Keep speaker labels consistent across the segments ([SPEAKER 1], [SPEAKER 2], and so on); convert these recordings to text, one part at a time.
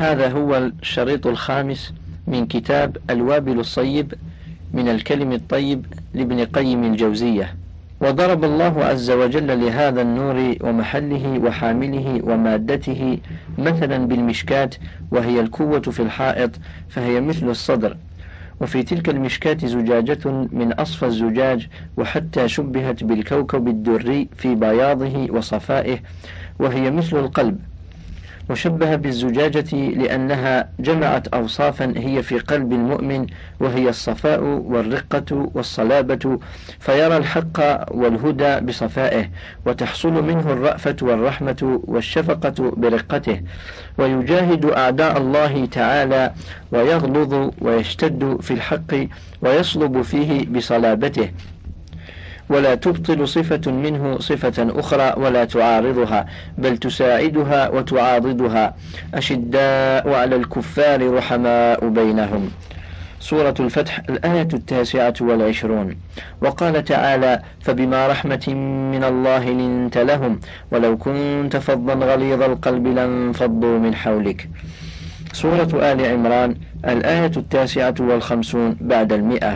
[SPEAKER 1] هذا هو الشريط الخامس من كتاب الوابل الصيب من الكلم الطيب لابن قيم الجوزية. وضرب الله عز وجل لهذا النور ومحله وحامله ومادته مثلا بالمشكاة، وهي الكوة في الحائط، فهي مثل الصدر، وفي تلك المشكاة زجاجة من أصفى الزجاج، وحتى شبهت بالكوكب الدري في بياضه وصفائه، وهي مثل القلب. وشبه بالزجاجة لأنها جمعت أوصافا هي في قلب المؤمن، وهي الصفاء والرقة والصلابة، فيرى الحق والهدى بصفائه، وتحصل منه الرأفة والرحمة والشفقة برقته، ويجاهد أعداء الله تعالى ويغلظ ويشتد في الحق ويصلب فيه بصلابته، ولا تبطل صفة منه صفة أخرى ولا تعارضها، بل تساعدها وتعاضدها. أشداء على الكفار رحماء بينهم. سورة الفتح الآية 29. وقال تعالى: فبما رحمة من الله لنت لهم ولو كنت فظا غليظ القلب لانفضوا من حولك. سورة آل عمران الآية 59 بعد 100.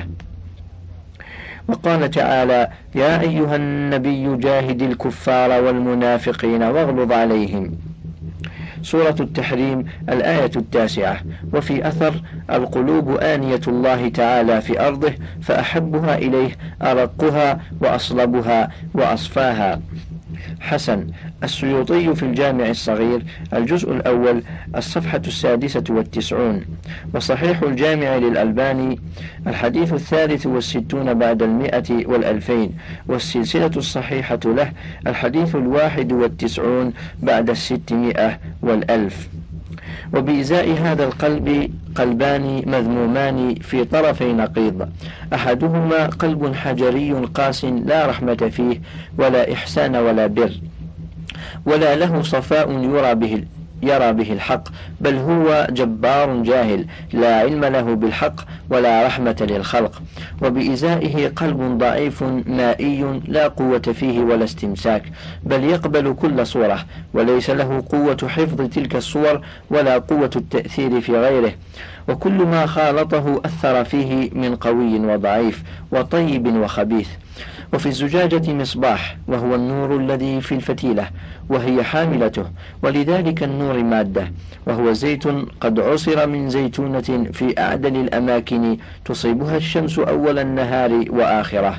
[SPEAKER 1] وقال تعالى: يا أيها النبي جاهد الكفار والمنافقين واغلظ عليهم. سورة التحريم الآية 9. وفي أثر: القلوب آنية الله تعالى في أرضه، فأحبها إليه أرقها وأصلبها وأصفاها. حسن. السيوطي في الجامع الصغير الجزء الأول الصفحة 96. وصحيح الجامع للألباني الحديث 63 بعد 100 و2000. والسلسلة الصحيحة له الحديث 91 بعد 600 و1000. وبإزاء هذا القلب قلبان مذمومان في طرفي نقيض: أحدهما قلب حجري قاس لا رحمة فيه ولا إحسان ولا بر، ولا له صفاء يرى به الحق، بل هو جبار جاهل لا علم له بالحق ولا رحمة للخلق. وبإزائه قلب ضعيف مائي لا قوة فيه ولا استمساك، بل يقبل كل صورة، وليس له قوة حفظ تلك الصور ولا قوة التأثير في غيره، وكل ما خالطه أثر فيه من قوي وضعيف وطيب وخبيث. وفي الزجاجة مصباح، وهو النور الذي في الفتيلة، وهي حاملته، ولذلك النور مادة، وهو زيت قد عصر من زيتونة في أعدل الأماكن تصيبها الشمس أول النهار وآخره،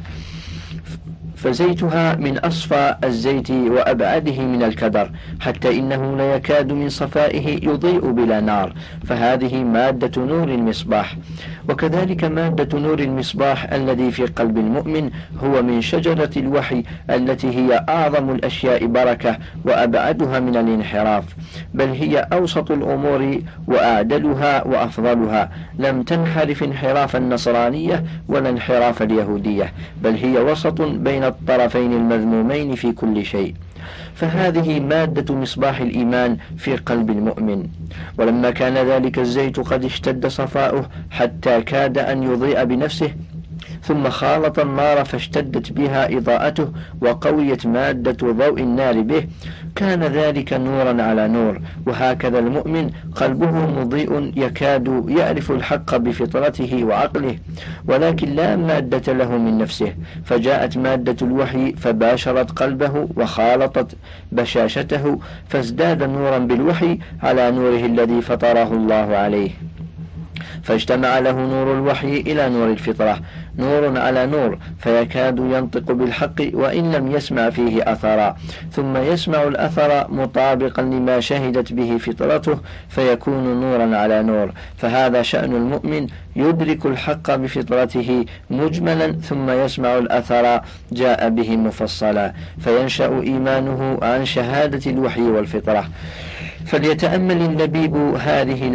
[SPEAKER 1] فزيتها من أصفى الزيت وأبعده من الكدر، حتى إنه لا يكاد من صفائه يضيء بلا نار، فهذه مادة نور المصباح. وكذلك مادة نور المصباح الذي في قلب المؤمن هو من شجرة الوحي التي هي أعظم الأشياء بركة وأبعدها من الانحراف، بل هي أوسط الأمور وأعدلها وأفضلها، لم تنحرف انحراف النصرانية ولا انحراف اليهودية، بل هي وسط بين الطرفين المذمومين في كل شيء. فهذه مادة مصباح الإيمان في قلب المؤمن. ولما كان ذلك الزيت قد اشتد صفاؤه حتى كاد أن يضيء بنفسه، ثم خالط النار فاشتدت بها إضاءته وقويت مادة ضوء النار به، كان ذلك نورا على نور. وهكذا المؤمن قلبه مضيء يكاد يعرف الحق بفطرته وعقله، ولكن لا مادة له من نفسه، فجاءت مادة الوحي فباشرت قلبه وخالطت بشاشته، فازداد نورا بالوحي على نوره الذي فطره الله عليه، فاجتمع له نور الوحي إلى نور الفطرة، نور على نور، فيكاد ينطق بالحق وإن لم يسمع فيه أثرا، ثم يسمع الأثر مطابقا لما شهدت به فطرته، فيكون نورا على نور. فهذا شأن المؤمن، يدرك الحق بفطرته مجملا، ثم يسمع الأثر جاء به مفصلا، فينشأ إيمانه عن شهادة الوحي والفطرة. فليتأمل اللبيب هذه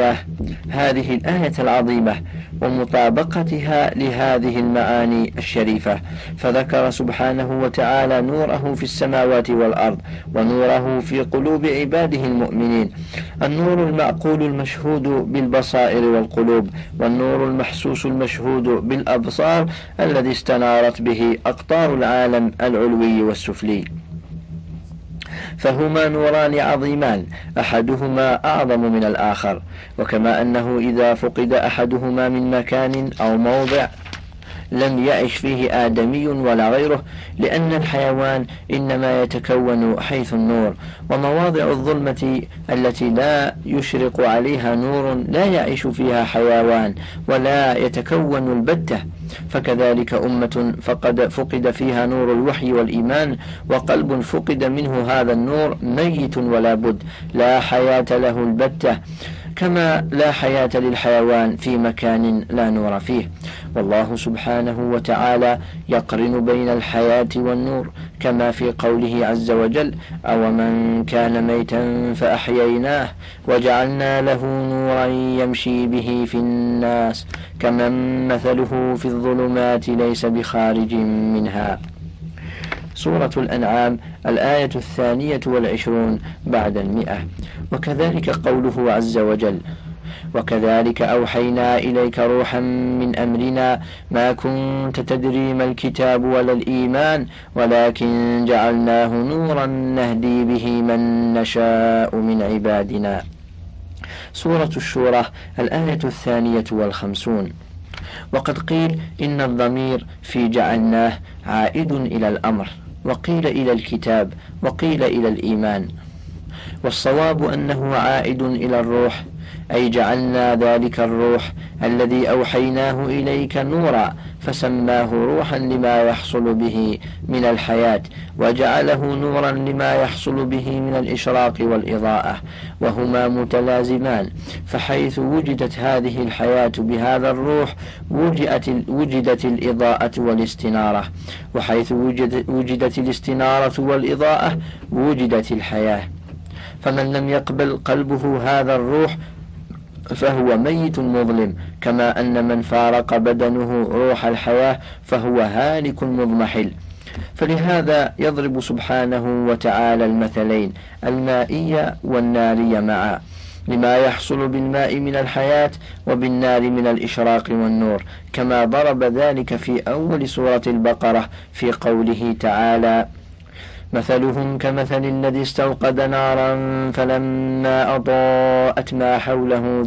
[SPEAKER 1] الآية العظيمة ومطابقتها لهذه المعاني الشريفة، فذكر سبحانه وتعالى نوره في السماوات والأرض، ونوره في قلوب عباده المؤمنين: النور المعقول المشهود بالبصائر والقلوب، والنور المحسوس المشهود بالأبصار الذي استنارت به أقطار العالم العلوي والسفلي. فهما نوران عظيمان أحدهما أعظم من الآخر. وكما أنه إذا فقد أحدهما من مكان أو موضع لم يعش فيه آدمي ولا غيره، لأن الحيوان إنما يتكون حيث النور، ومواضع الظلمة التي لا يشرق عليها نور لا يعيش فيها حيوان ولا يتكون البتة. فكذلك أمة فقد فيها نور الوحي والإيمان، وقلب فقد منه هذا النور ميت ولا بد، لا حياة له البتة، كما لا حياة للحيوان في مكان لا نور فيه. والله سبحانه وتعالى يقرن بين الحياة والنور، كما في قوله عز وجل: أو من كان ميتا فأحييناه وجعلنا له نورا يمشي به في الناس كمن مثله في الظلمات ليس بخارج منها. سورة الأنعام الآية 22 بعد 100. وكذلك قوله عز وجل: وكذلك أوحينا إليك روحا من أمرنا ما كنت تدري ما الكتاب ولا الإيمان ولكن جعلناه نورا نهدي به من نشاء من عبادنا. سورة الشورى الآية 52. وقد قيل إن الضمير في جعلناه عائد إلى الأمر، وقيل إلى الكتاب، وقيل إلى الإيمان، والصواب أنه عائد إلى الروح، أي جعلنا ذلك الروح الذي أوحيناه إليك نورا فسماه روحا لما يحصل به من الحياة، وجعله نورا لما يحصل به من الإشراق والإضاءة، وهما متلازمان. فحيث وجدت هذه الحياة بهذا الروح وجدت الإضاءة والاستنارة، وحيث وجدت الاستنارة والإضاءة وجدت الحياة. فمن لم يقبل قلبه هذا الروح فهو ميت مظلم، كما أن من فارق بدنه روح الحياة فهو هالك مضمحل. فلهذا يضرب سبحانه وتعالى المثلين المائي والناري معا، لما يحصل بالماء من الحياة وبالنار من الإشراق والنور، كما ضرب ذلك في أول سورة البقرة في قوله تعالى: مثلهم كمثل الذي استوقد نارا فلما أضاءت ما حوله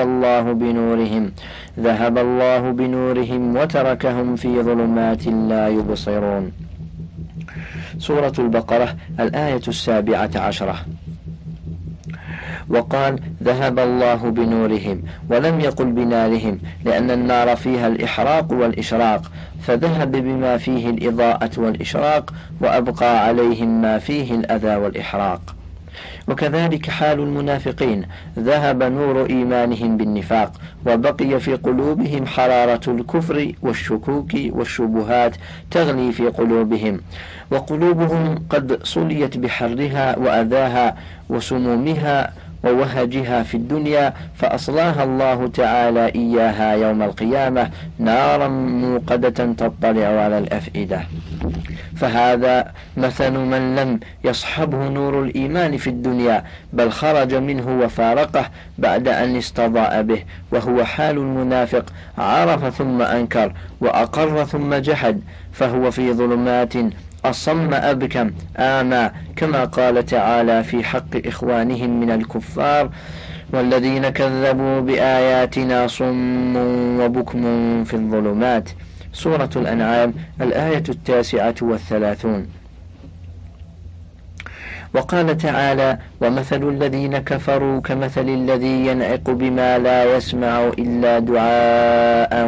[SPEAKER 1] ذهب الله بنورهم وتركهم في ظلمات لا يبصرون. سورة البقرة الآية 17. وقال: ذهب الله بنورهم، ولم يقل بنارهم، لأن النار فيها الإحراق والإشراق، فذهب بما فيه الإضاءة والإشراق، وأبقى عليهم ما فيه الأذى والإحراق. وكذلك حال المنافقين، ذهب نور إيمانهم بالنفاق، وبقي في قلوبهم حرارة الكفر والشكوك والشبهات تغلي في قلوبهم، وقلوبهم قد صليت بحرها وأذاها وسمومها ووهجها في الدنيا، فأصلاها الله تعالى إياها يوم القيامة نارا موقدة تطلع على الأفئدة. فهذا مثل من لم يصحبه نور الإيمان في الدنيا، بل خرج منه وفارقه بعد أن استضاء به، وهو حال المنافق، عرف ثم أنكر، وأقر ثم جحد، فهو في ظلمات أصم أبكم آمى، كما قال تعالى في حق إخوانهم من الكفار: والذين كذبوا بآياتنا صم وبكم في الظلمات. سورة الأنعام الآية 39. وقال تعالى: ومثل الذين كفروا كمثل الذي ينعق بما لا يسمع إلا دعاء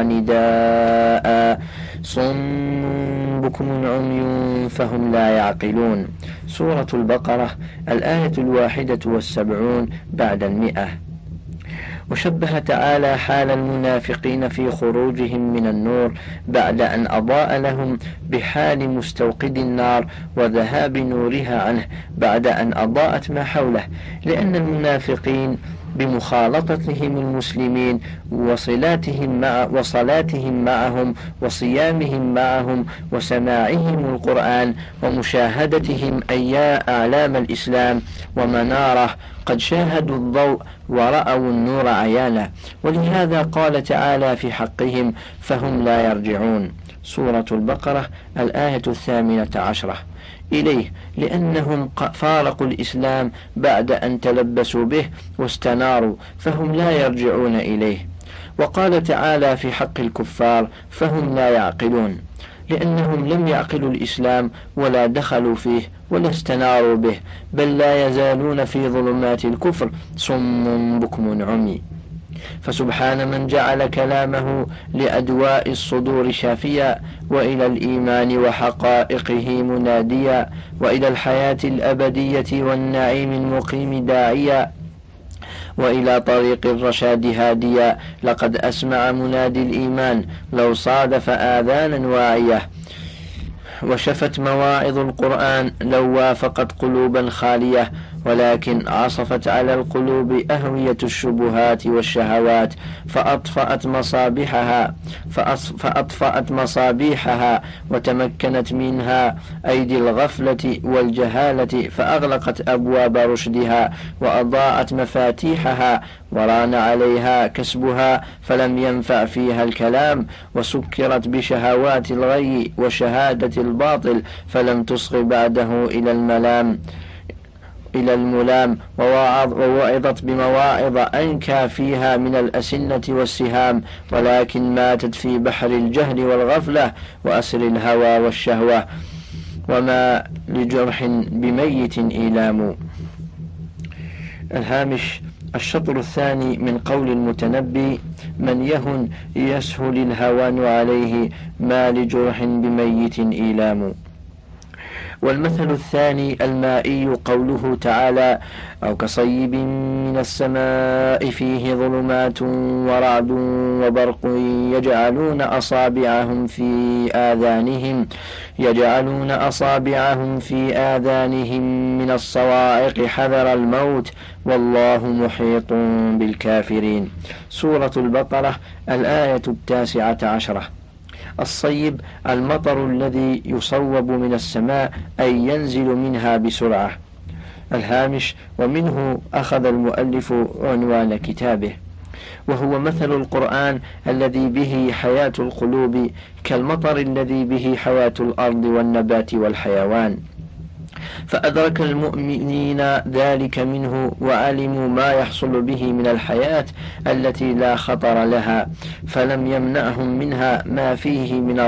[SPEAKER 1] ونداء صم بكم عمي فهم لا يعقلون. سورة البقرة الآية 71 بعد 100. وشبه تعالى حال المنافقين في خروجهم من النور بعد أن أضاء لهم بحال مستوقد النار وذهاب نورها عنه بعد أن أضاءت ما حوله، لأن المنافقين بمخالطتهم المسلمين وصلاتهم معهم وصيامهم معهم وسماعهم القرآن ومشاهدتهم أعلام الإسلام ومناره قد شاهدوا الضوء ورأوا النور عيانا، ولهذا قال تعالى في حقهم: فهم لا يرجعون. سورة البقرة الآية 18. إليه، لأنهم فارقوا الإسلام بعد أن تلبسوا به واستناروا، فهم لا يرجعون إليه. وقال تعالى في حق الكفار: فهم لا يعقلون، لأنهم لم يعقلوا الإسلام ولا دخلوا فيه ولا استناروا به، بل لا يزالون في ظلمات الكفر صم بكم عمي. فسبحان من جعل كلامه لأدواء الصدور شافيا، وإلى الإيمان وحقائقه مناديا، وإلى الحياة الأبدية والنعيم المقيم داعيا، وإلى طريق الرشاد هاديا. لقد أسمع منادي الإيمان لو صادف آذانا واعية، وشفت مواعظ القرآن لو وافقت قلوبا خالية، ولكن عصفت على القلوب أهوية الشبهات والشهوات فأطفأت مصابيحها وتمكنت منها أيدي الغفلة والجهالة، فأغلقت أبواب رشدها وأضاءت مفاتيحها، وران عليها كسبها فلم ينفع فيها الكلام، وسكرت بشهوات الغي وشهادة الباطل فلم تصغ بعده إلى الملام، ووعظت بمواعظ أنكى فيها من الأسنة والسهام، ولكن ماتت في بحر الجهل والغفلة وأسر الهوى والشهوة، وما لجرح بميت إيلام. الهامش: الشطر الثاني من قول المتنبي: من يهن يسهل الهوان عليه، ما لجرح بميت إيلام. والمثل الثاني المائي قوله تعالى: أو كصيب من السماء فيه ظلمات ورعد وبرق يجعلون أصابعهم في آذانهم من الصواعق حذر الموت والله محيط بالكافرين. سورة البقرة الآية 19. الصيب المطر الذي يصوب من السماء أي ينزل منها بسرعة. الهامش: ومنه أخذ المؤلف عنوان كتابه، وهو مثل القرآن الذي به حياة القلوب كالمطر الذي به حياة الأرض والنبات والحيوان، فأدرك المؤمنين ذلك منه وعلموا ما يحصل به من الحياة التي لا خطر لها، فلم يمنعهم منها ما فيه من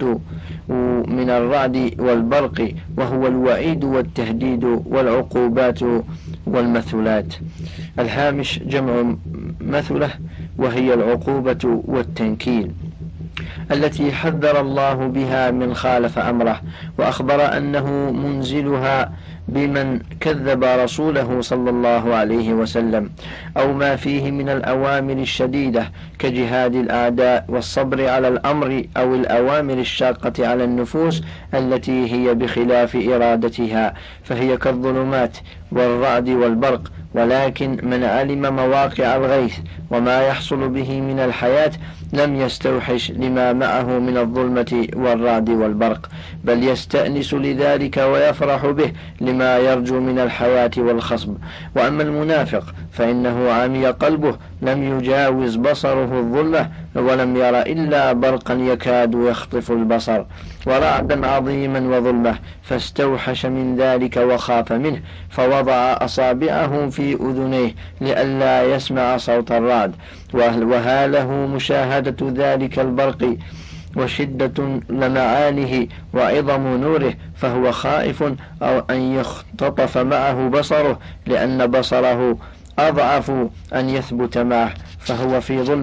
[SPEAKER 1] الرعد والبرق، وهو الوعيد والتهديد والعقوبات والمثلات. الهامش: جمع مثلة، وهي العقوبة والتنكيل التي حذر الله بها من خالف أمره، وأخبر أنه منزلها بمن كذب رسوله صلى الله عليه وسلم، أو ما فيه من الأوامر الشديدة كجهاد الأعداء والصبر على الأمر، أو الأوامر الشاقة على النفوس التي هي بخلاف إرادتها، فهي كالظلمات والرعد والبرق. ولكن من علم مواقع الغيث وما يحصل به من الحياة لم يستوحش لما معه من الظلمة والرعد والبرق، بل يستأنس لذلك ويفرح به لما يرجو من الحياة والخصب. وأما المنافق فإنه عمي قلبه، لم يجاوز بصره الظلمة، ولم ير إلا برقا يكاد يخطف البصر ورعدا عظيما وظلمة، فاستوحش من ذلك وخاف منه، فوضع أصابعه في أذنيه لئلا يسمع صوت الرعد، وهاله مشاهدة ذلك البرق وشدة لمعانه وعظم نوره، فهو خائف أو أن يختطف معه بصره، لأن بصره أضعف أن يثبت معه، فهو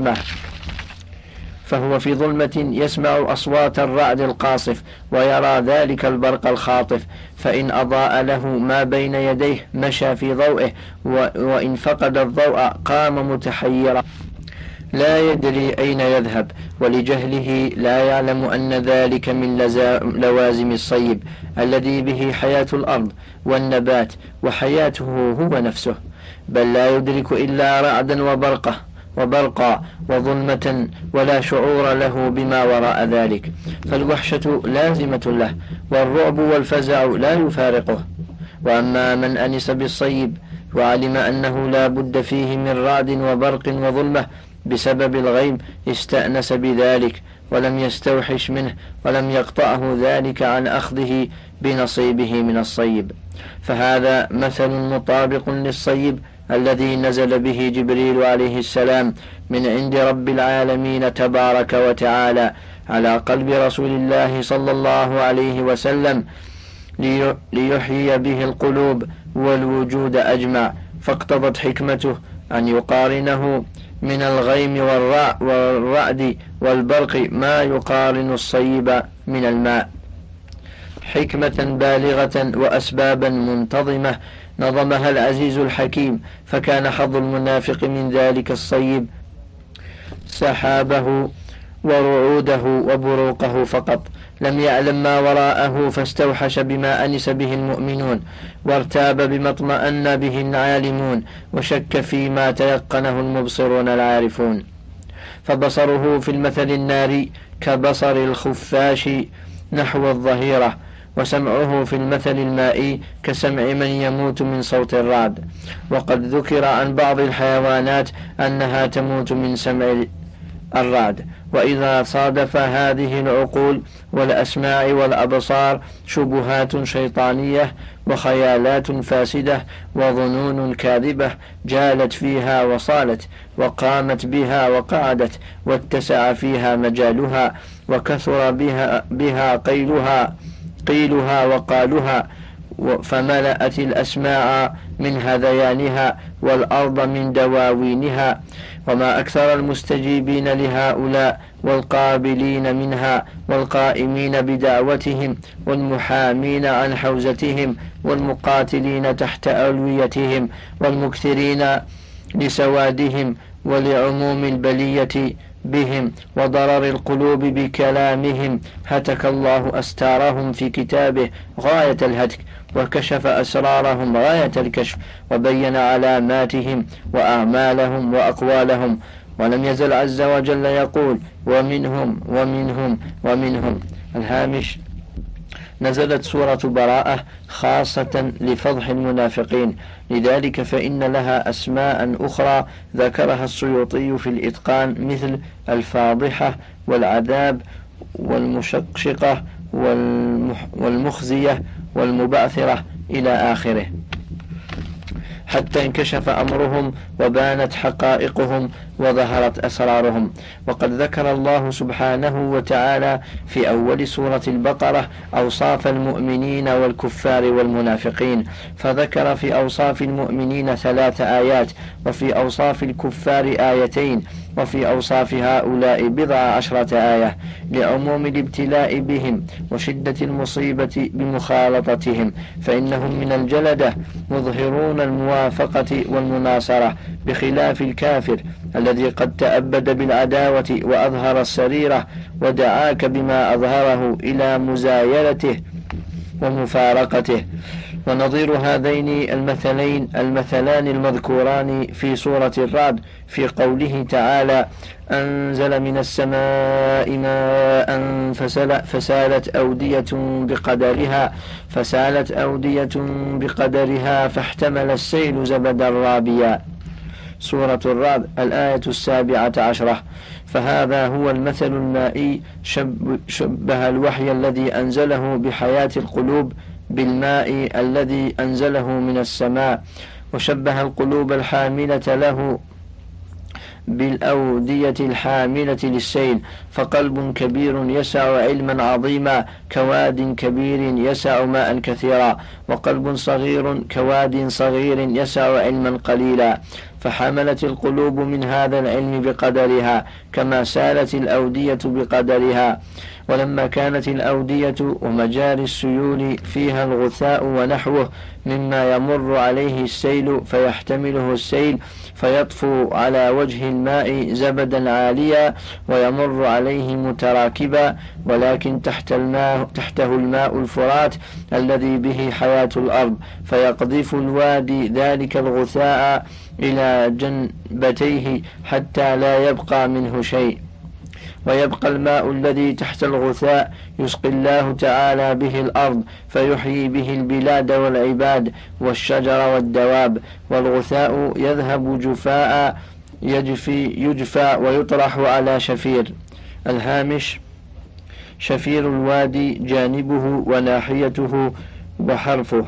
[SPEAKER 1] في ظلمة يسمع أصوات الرعد القاصف ويرى ذلك البرق الخاطف، فإن أضاء له ما بين يديه مشى في ضوئه، وإن فقد الضوء قام متحيرا لا يدري أين يذهب، ولجهله لا يعلم أن ذلك من لوازم الصيب الذي به حياة الأرض والنبات وحياته هو نفسه، بل لا يدرك إلا رعدا وبرقا وظلمة، ولا شعور له بما وراء ذلك، فالوحشة لازمة له، والرعب والفزع لا يفارقه. وأما من أنس بالصيب وعلم أنه لا بد فيه من رعد وبرق وظلمة بسبب الغيم، استأنس بذلك ولم يستوحش منه ولم يقطعه ذلك عن أخذه بنصيبه من الصيب. فهذا مثل مطابق للصيب الذي نزل به جبريل عليه السلام من عند رب العالمين تبارك وتعالى على قلب رسول الله صلى الله عليه وسلم ليحيي به القلوب والوجود أجمع، فاقتضت حكمته أن يقارنه من الغيم والرعد والبرق ما يقارن الصيب من الماء، حكمة بالغة وأسبابا منتظمة نظمها العزيز الحكيم. فكان حظ المنافق من ذلك الصيب سحابه ورعوده وبروقه فقط، لم يعلم ما وراءه، فاستوحش بما أنس به المؤمنون، وارتاب بما اطمأن به العالمون، وشك فيما تيقنه المبصرون العارفون. فبصره في المثل الناري كبصر الخفاش نحو الظهيرة، وسمعه في المثل المائي كسمع من يموت من صوت الرعد. وقد ذكر عن بعض الحيوانات أنها تموت من سمع الرعد. وإذا صادف هذه العقول والأسماع والأبصار شبهات شيطانية وخيالات فاسدة وظنون كاذبة جالت فيها وصالت، وقامت بها وقعدت، واتسع فيها مجالها، وكثر بها قيلها وقالها، فملأت الأسماع من هذيانها والأرض من دواوينها. وما أكثر المستجيبين لهؤلاء والقابلين منها والقائمين بدعوتهم والمحامين عن حوزتهم والمقاتلين تحت ألويتهم والمكثرين لسوادهم ولعموم البلية بهم وضرر القلوب بكلامهم. هتك الله أستارهم في كتابه غاية الهتك، وكشف أسرارهم غاية الكشف، وبين علاماتهم وأعمالهم وأقوالهم. ولم يزل عز وجل يقول ومنهم ومنهم ومنهم. الهامش: نزلت سورة براءة خاصة لفضح المنافقين، لذلك فإن لها أسماء أخرى ذكرها السيوطي في الإتقان، مثل الفاضحة والعذاب والمشقشقة والمخزية والمبعثرة إلى آخره، حتى انكشف أمرهم وبانت حقائقهم وظهرت أسرارهم. وقد ذكر الله سبحانه وتعالى في أول سورة البقرة أوصاف المؤمنين والكفار والمنافقين، فذكر في أوصاف المؤمنين 3 آيات، وفي أوصاف الكفار 2 وفي أوصاف هؤلاء 14 آية، لعموم الابتلاء بهم وشدة المصيبة بمخالطتهم، فإنهم من الجلدة مظهرون الموافقة والمناصرة، بخلاف الكافر الذي قد تأبد بالعداوة وأظهر السريرة ودعاك بما أظهره إلى مزايلته ومفارقته. ونظير هذين المثلان المذكوران في سورة الرعد في قوله تعالى: أنزل من السماء ماء فسالت أودية بقدرها فاحتمل السيل زبدا رابيا. سورة الرعد الآية 17. فهذا هو المثل المائي، شبه الوحي الذي أنزله بحياة القلوب بالماء الذي أنزله من السماء، وشبه القلوب الحاملة له بالأودية الحاملة للسيل، فقلب كبير يسع علما عظيما كواد كبير يسع ماء كثيرا، وقلب صغير كواد صغير يسع علما قليلا، فحملت القلوب من هذا العلم بقدرها كما سالت الأودية بقدرها. ولما كانت الأودية ومجاري السيول فيها الغثاء ونحوه مما يمر عليه السيل فيحتمله السيل فيطفو على وجه الماء زبدا عاليا ويمر عليه متراكبا، ولكن تحته الماء الفرات الذي به حياة الأرض، فيقذف الوادي ذلك الغثاء إلى جنبتيه حتى لا يبقى منه شيء، ويبقى الماء الذي تحت الغثاء يسقي الله تعالى به الأرض فيحيي به البلاد والعباد والشجر والدواب، والغثاء يذهب جفاء يجفى ويطرح على شفير. الهامش: شفير الوادي جانبه وناحيته وحرفه.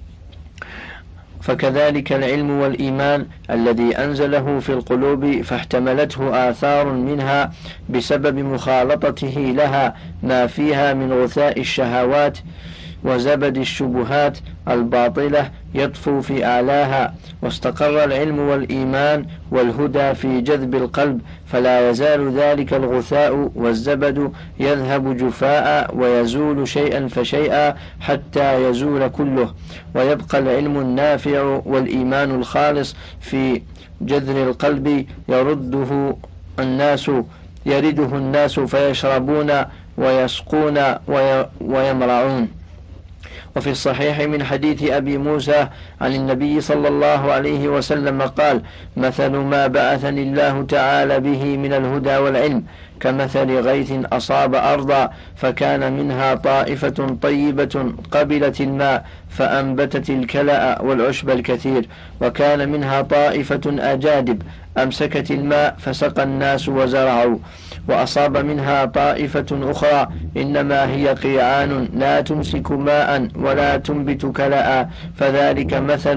[SPEAKER 1] فكذلك العلم والإيمان الذي أنزله في القلوب فاحتملته آثار منها بسبب مخالطته لها ما فيها من غثاء الشهوات وزبد الشبهات الباطلة يطفو في أعلاها، واستقر العلم والإيمان والهدى في جذب القلب، فلا يزال ذلك الغثاء والزبد يذهب جفاء ويزول شيئا فشيئا حتى يزول كله، ويبقى العلم النافع والإيمان الخالص في جذر القلب يرده الناس فيشربون ويسقون ويمرعون. وفي الصحيح من حديث أبي موسى عن النبي صلى الله عليه وسلم قال: مثل ما بعثني الله تعالى به من الهدى والعلم كمثل غيث أصاب أرضا فكان منها طائفة طيبة قبلت الماء فأنبتت الكلأ والعشب الكثير، وكان منها طائفة أجادب أمسكت الماء فسقى الناس وزرعوا، وأصاب منها طائفة أخرى إنما هي قيعان لا تمسك ماء ولا تنبت كلأ، فذلك مثل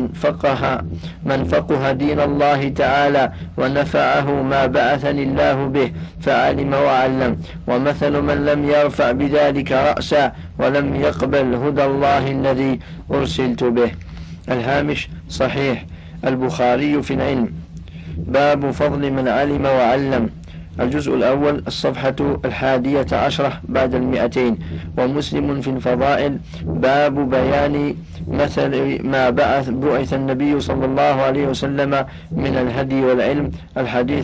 [SPEAKER 1] من فقه دين الله تعالى ونفعه ما بعثني الله به فعلم وعلم، ومثل من لم يرفع بذلك رأسا ولم يقبل هدى الله الذي أرسلت به. الهامش: صحيح البخاري في العلم، باب فضل من علم وعلم، الجزء الأول الصفحة 11 بعد 200. ومسلم في الفضائل، باب بيان مثل ما بعث النبي صلى الله عليه وسلم من الهدي والعلم، الحديث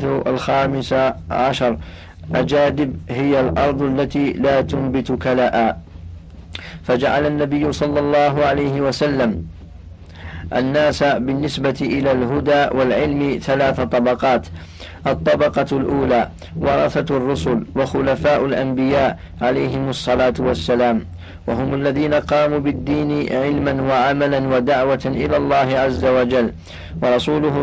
[SPEAKER 1] 15. أجادب هي الأرض التي لا تنبت كلاء. فجعل النبي صلى الله عليه وسلم الناس بالنسبة إلى الهدى والعلم 3 طبقات: الطبقة الأولى ورثة الرسل وخلفاء الأنبياء عليهم الصلاة والسلام، وهم الذين قاموا بالدين علما وعملا ودعوة إلى الله عز وجل، ورسوله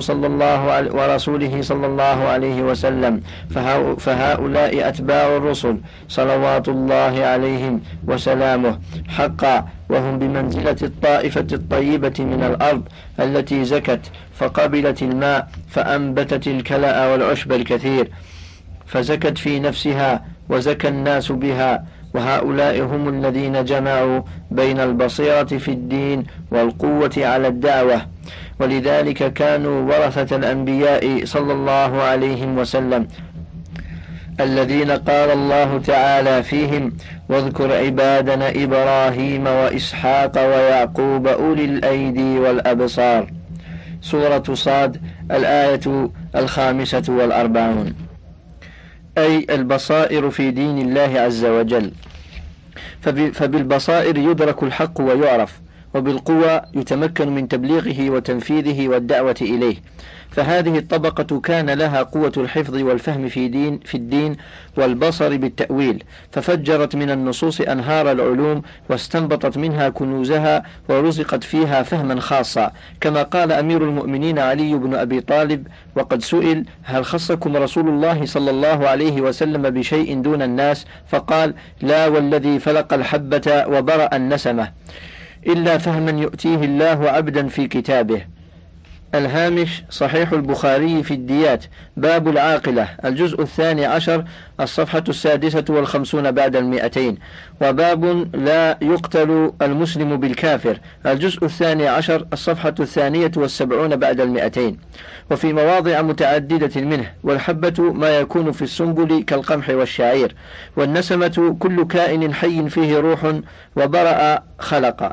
[SPEAKER 1] صلى الله عليه وسلم، فهؤلاء أتباع الرسل صلوات الله عليهم وسلامه حقا، وهم بمنزلة الطائفة الطيبة من الأرض التي زكت فقبلت الماء فأنبتت الكلأ والعشب الكثير فزكت في نفسها وزكى الناس بها، وهؤلاء هم الذين جمعوا بين البصيرة في الدين والقوة على الدعوة، ولذلك كانوا ورثة الأنبياء صلى الله عليه وسلم الذين قال الله تعالى فيهم: واذكر عبادنا إبراهيم وإسحاق ويعقوب أولي الأيدي والأبصار. سورة صاد، الآية 45. أي البصائر في دين الله عز وجل، فبالبصائر يدرك الحق ويعرف، وبالقوة يتمكن من تبليغه وتنفيذه والدعوة إليه. فهذه الطبقة كان لها قوة الحفظ والفهم في الدين والبصر بالتأويل، ففجرت من النصوص أنهار العلوم واستنبطت منها كنوزها ورزقت فيها فهما خاصا، كما قال أمير المؤمنين علي بن أبي طالب وقد سئل: هل خصكم رسول الله صلى الله عليه وسلم بشيء دون الناس؟ فقال: لا والذي فلق الحبة وبرأ النسمة، إلا فهما يؤتيه الله عبدا في كتابه. الهامش: صحيح البخاري في الديات، باب العاقلة، الجزء 12 الصفحة 56 بعد 200. وباب لا يقتل المسلم بالكافر، الجزء 12 الصفحة 72 بعد 200. وفي مواضع متعددة منه: والحبة ما يكون في السنبل كالقمح والشعير، والنسمة كل كائن حي فيه روح، وبرأ خلق.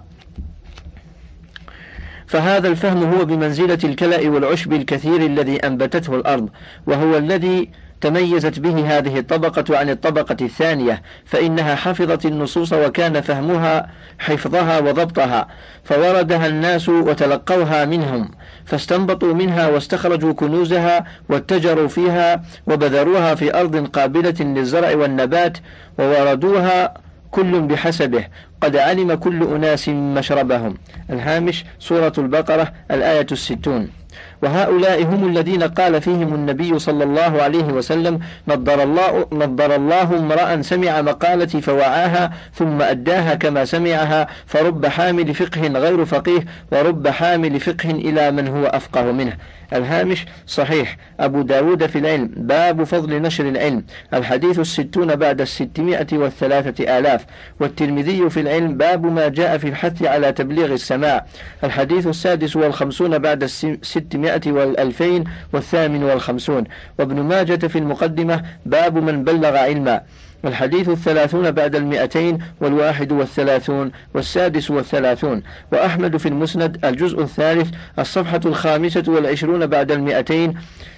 [SPEAKER 1] فهذا الفهم هو بمنزلة الكلأ والعشب الكثير الذي أنبتته الأرض، وهو الذي تميزت به هذه الطبقة عن الطبقة الثانية، فإنها حفظت النصوص وكان فهمها حفظها وضبطها، فوردها الناس وتلقوها منهم، فاستنبطوا منها واستخرجوا كنوزها واتجروا فيها وبذروها في أرض قابلة للزرع والنبات، ووردوها كل بحسبه، قد علم كل أناس مشربهم. الهامش: سورة البقرة، الآية 60. وهؤلاء هم الذين قال فيهم النبي صلى الله عليه وسلم: نضر الله امرأ سمع مقالتي فوعاها ثم أداها كما سمعها، فرب حامل فقه غير فقيه، ورب حامل فقه إلى من هو أفقه منه. الهامش: صحيح أبو داود في العلم، باب فضل نشر العلم، الحديث 60 بعد 603,000. والترمذي في العلم، باب ما جاء في الحث على تبليغ السماع، الحديث 56 بعد 600,258. وابن ماجة في المقدمة، باب من بلغ علما، الحديث 30 بعد 231 والسادس 36. وأحمد في المسند، الجزء 3 الصفحة 25 بعد 200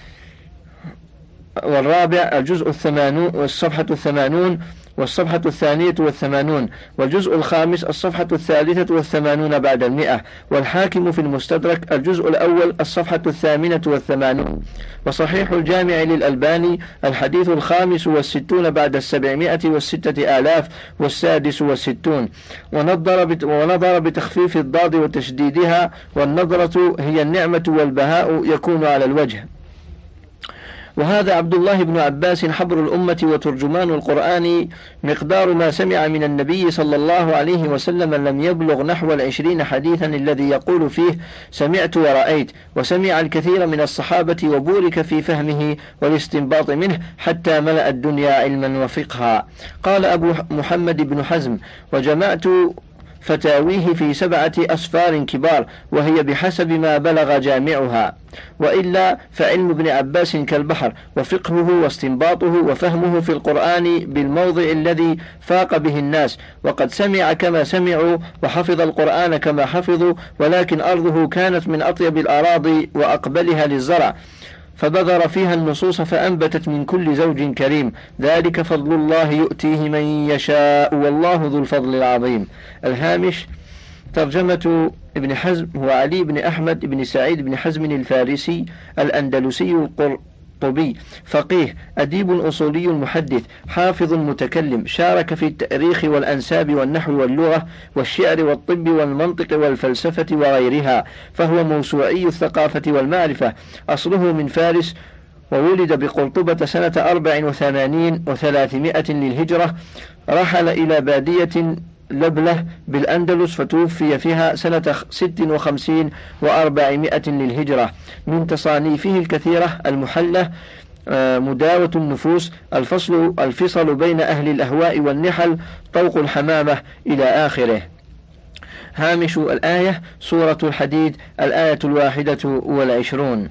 [SPEAKER 1] والرابع الجزء 80 والصفحة 80 والصفحة 82 والجزء 5 الصفحة 83 بعد 100. والحاكم في المستدرك، الجزء الأول الصفحة 88. وصحيح الجامع للألباني، الحديث 65 بعد 706,000 والسادس 60. ونظر بتخفيف الضاد وتشديدها، والنظرة هي النعمة والبهاء يكون على الوجه. وهذا عبد الله بن عباس حبر الأمة وترجمان القرآن، مقدار ما سمع من النبي صلى الله عليه وسلم لم يبلغ نحو 20 حديثا، الذي يقول فيه: سمعت ورأيت. وسمع الكثير من الصحابة وبورك في فهمه والاستنباط منه، حتى ملأ الدنيا علما وفقها. قال أبو محمد بن حزم: وجمعت فتاويه في 7 أسفار كبار، وهي بحسب ما بلغ جامعها، وإلا فعلم ابن عباس كالبحر، وفقهه واستنباطه وفهمه في القرآن بالموضع الذي فاق به الناس. وقد سمع كما سمعوا، وحفظ القرآن كما حفظوا، ولكن أرضه كانت من أطيب الأراضي وأقبلها للزرع، فبذر فيها النصوص فأنبتت من كل زوج كريم. ذلك فضل الله يؤتيه من يشاء، والله ذو الفضل العظيم. الهامش: ترجمة ابن حزم هو علي بن أحمد بن سعيد بن حزم الفارسي الأندلسي القرطبي، فقيه، أديب أصولي محدث، حافظ متكلم، شارك في التاريخ والأنساب والنحو واللغة والشعر والطب والمنطق والفلسفة وغيرها، فهو موسوعي الثقافة والمعرفة. أصله من فارس، وولد بقرطبة سنة 84 و300 للهجرة. رحل إلى بادية لبلة بالأندلس، فتوفي فيها سنة 56 و400 للهجرة. من تصانيفه الكثيرة: المحلة، مداوة النفوس، الفصل بين أهل الأهواء والنحل، طوق الحمامة، إلى آخره. هامش الآية: سورة الحديد، الآية 21.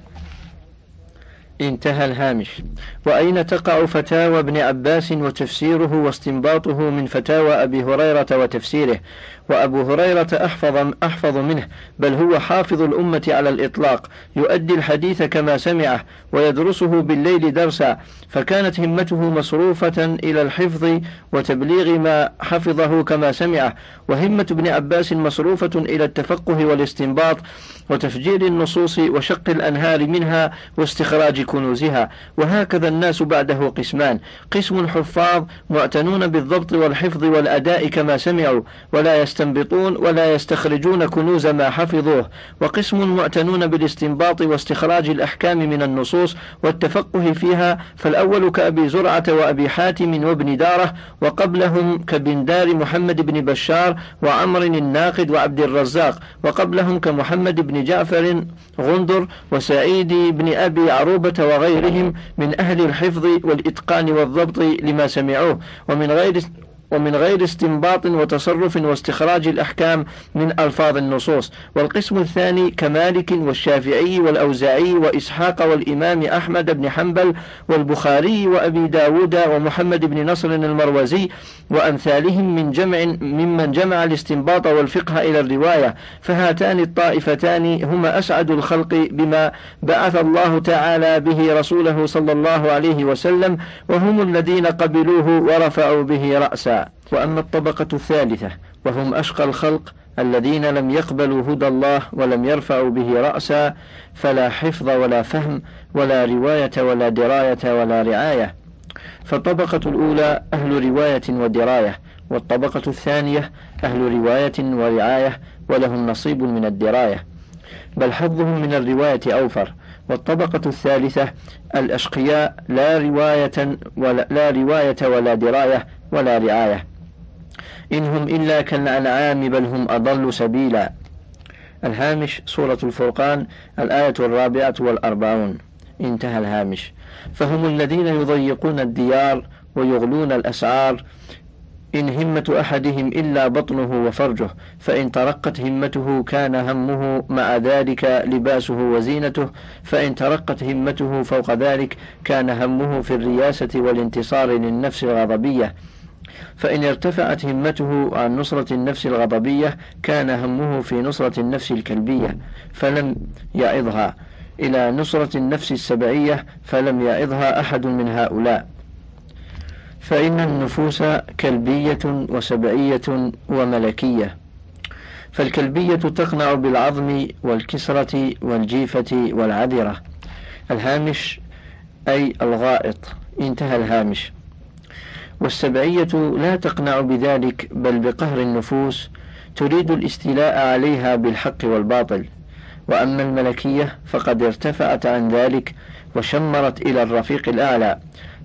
[SPEAKER 1] انتهى الهامش. وأين تقع فتاوى ابن عباس وتفسيره واستنباطه من فتاوى أبي هريرة وتفسيره؟ وأبو هريرة أحفظ منه، بل هو حافظ الأمة على الإطلاق، يؤدي الحديث كما سمعه ويدرسه بالليل درسا، فكانت همته مصروفة إلى الحفظ وتبليغ ما حفظه كما سمعه. وهمة ابن عباس مصروفة إلى التفقه والاستنباط وتفجير النصوص وشق الأنهار منها واستخراج كنوزها. وهكذا الناس بعده قسمان: قسم حفاظ معتنون بالضبط والحفظ والأداء كما سمعوا، ولا يستنبطون ولا يستخرجون كنوز ما حفظوه. وقسم معتنون بالاستنباط واستخراج الأحكام من النصوص والتفقه فيها، فالأول كأبي زرعة وأبي حاتم وابن دارة، وقبلهم كبندار محمد بن بشار وعمر الناقد وعبد الرزاق، وقبلهم كمحمد بن جعفر غندر وسعيد بن أبي عروبة وغيرهم من أهل الحفظ والإتقان والضبط لما سمعوه، ومن غير استنباط وتصرف واستخراج الأحكام من ألفاظ النصوص. والقسم الثاني كمالك والشافعي والأوزاعي وإسحاق والإمام أحمد بن حنبل والبخاري وأبي داود ومحمد بن نصر المروزي وأمثالهم ممن جمع الاستنباط والفقه إلى الرواية. فهاتان الطائفتان هما أسعد الخلق بما بعث الله تعالى به رسوله صلى الله عليه وسلم، وهم الذين قبلوه ورفعوا به رأسا. وأما الطبقة الثالثة وهم أشقى الخلق الذين لم يقبلوا هدى الله ولم يرفعوا به رأسا، فلا حفظ ولا فهم ولا رواية ولا دراية ولا رعاية. فالطبقة الأولى أهل رواية ودراية، والطبقة الثانية أهل رواية ورعاية ولهم نصيب من الدراية. بل حظهم من الرواية أوفر. والطبقة الثالثة الأشقياء لا رواية ولا دراية ولا رعاية، إن هم إلا كالأنعام بل هم أضل سبيلا. الهامش سورة الفرقان الآية 44. انتهى الهامش. فهم الذين يضيقون الديار ويغلون الأسعار، إن همة أحدهم إلا بطنه وفرجه، فإن ترقت همته كان همه مع ذلك لباسه وزينته، فإن ترقت همته فوق ذلك كان همه في الرياسة والانتصار للنفس الغضبية، فإن ارتفعت همته عن نصرة النفس الغضبية كان همه في نصرة النفس الكلبية فلم يعظها، إلى نصرة النفس السبعية فلم يعظها أحد من هؤلاء. فإن النفوس كلبية وسبعية وملكية، فالكلبية تقنع بالعظم والكسرة والجيفة والعذرة. الهامش أي الغائط. انتهى الهامش. والسبعية لا تقنع بذلك بل بقهر النفوس، تريد الاستيلاء عليها بالحق والباطل. وأما الملكية فقد ارتفعت عن ذلك وشمرت إلى الرفيق الأعلى،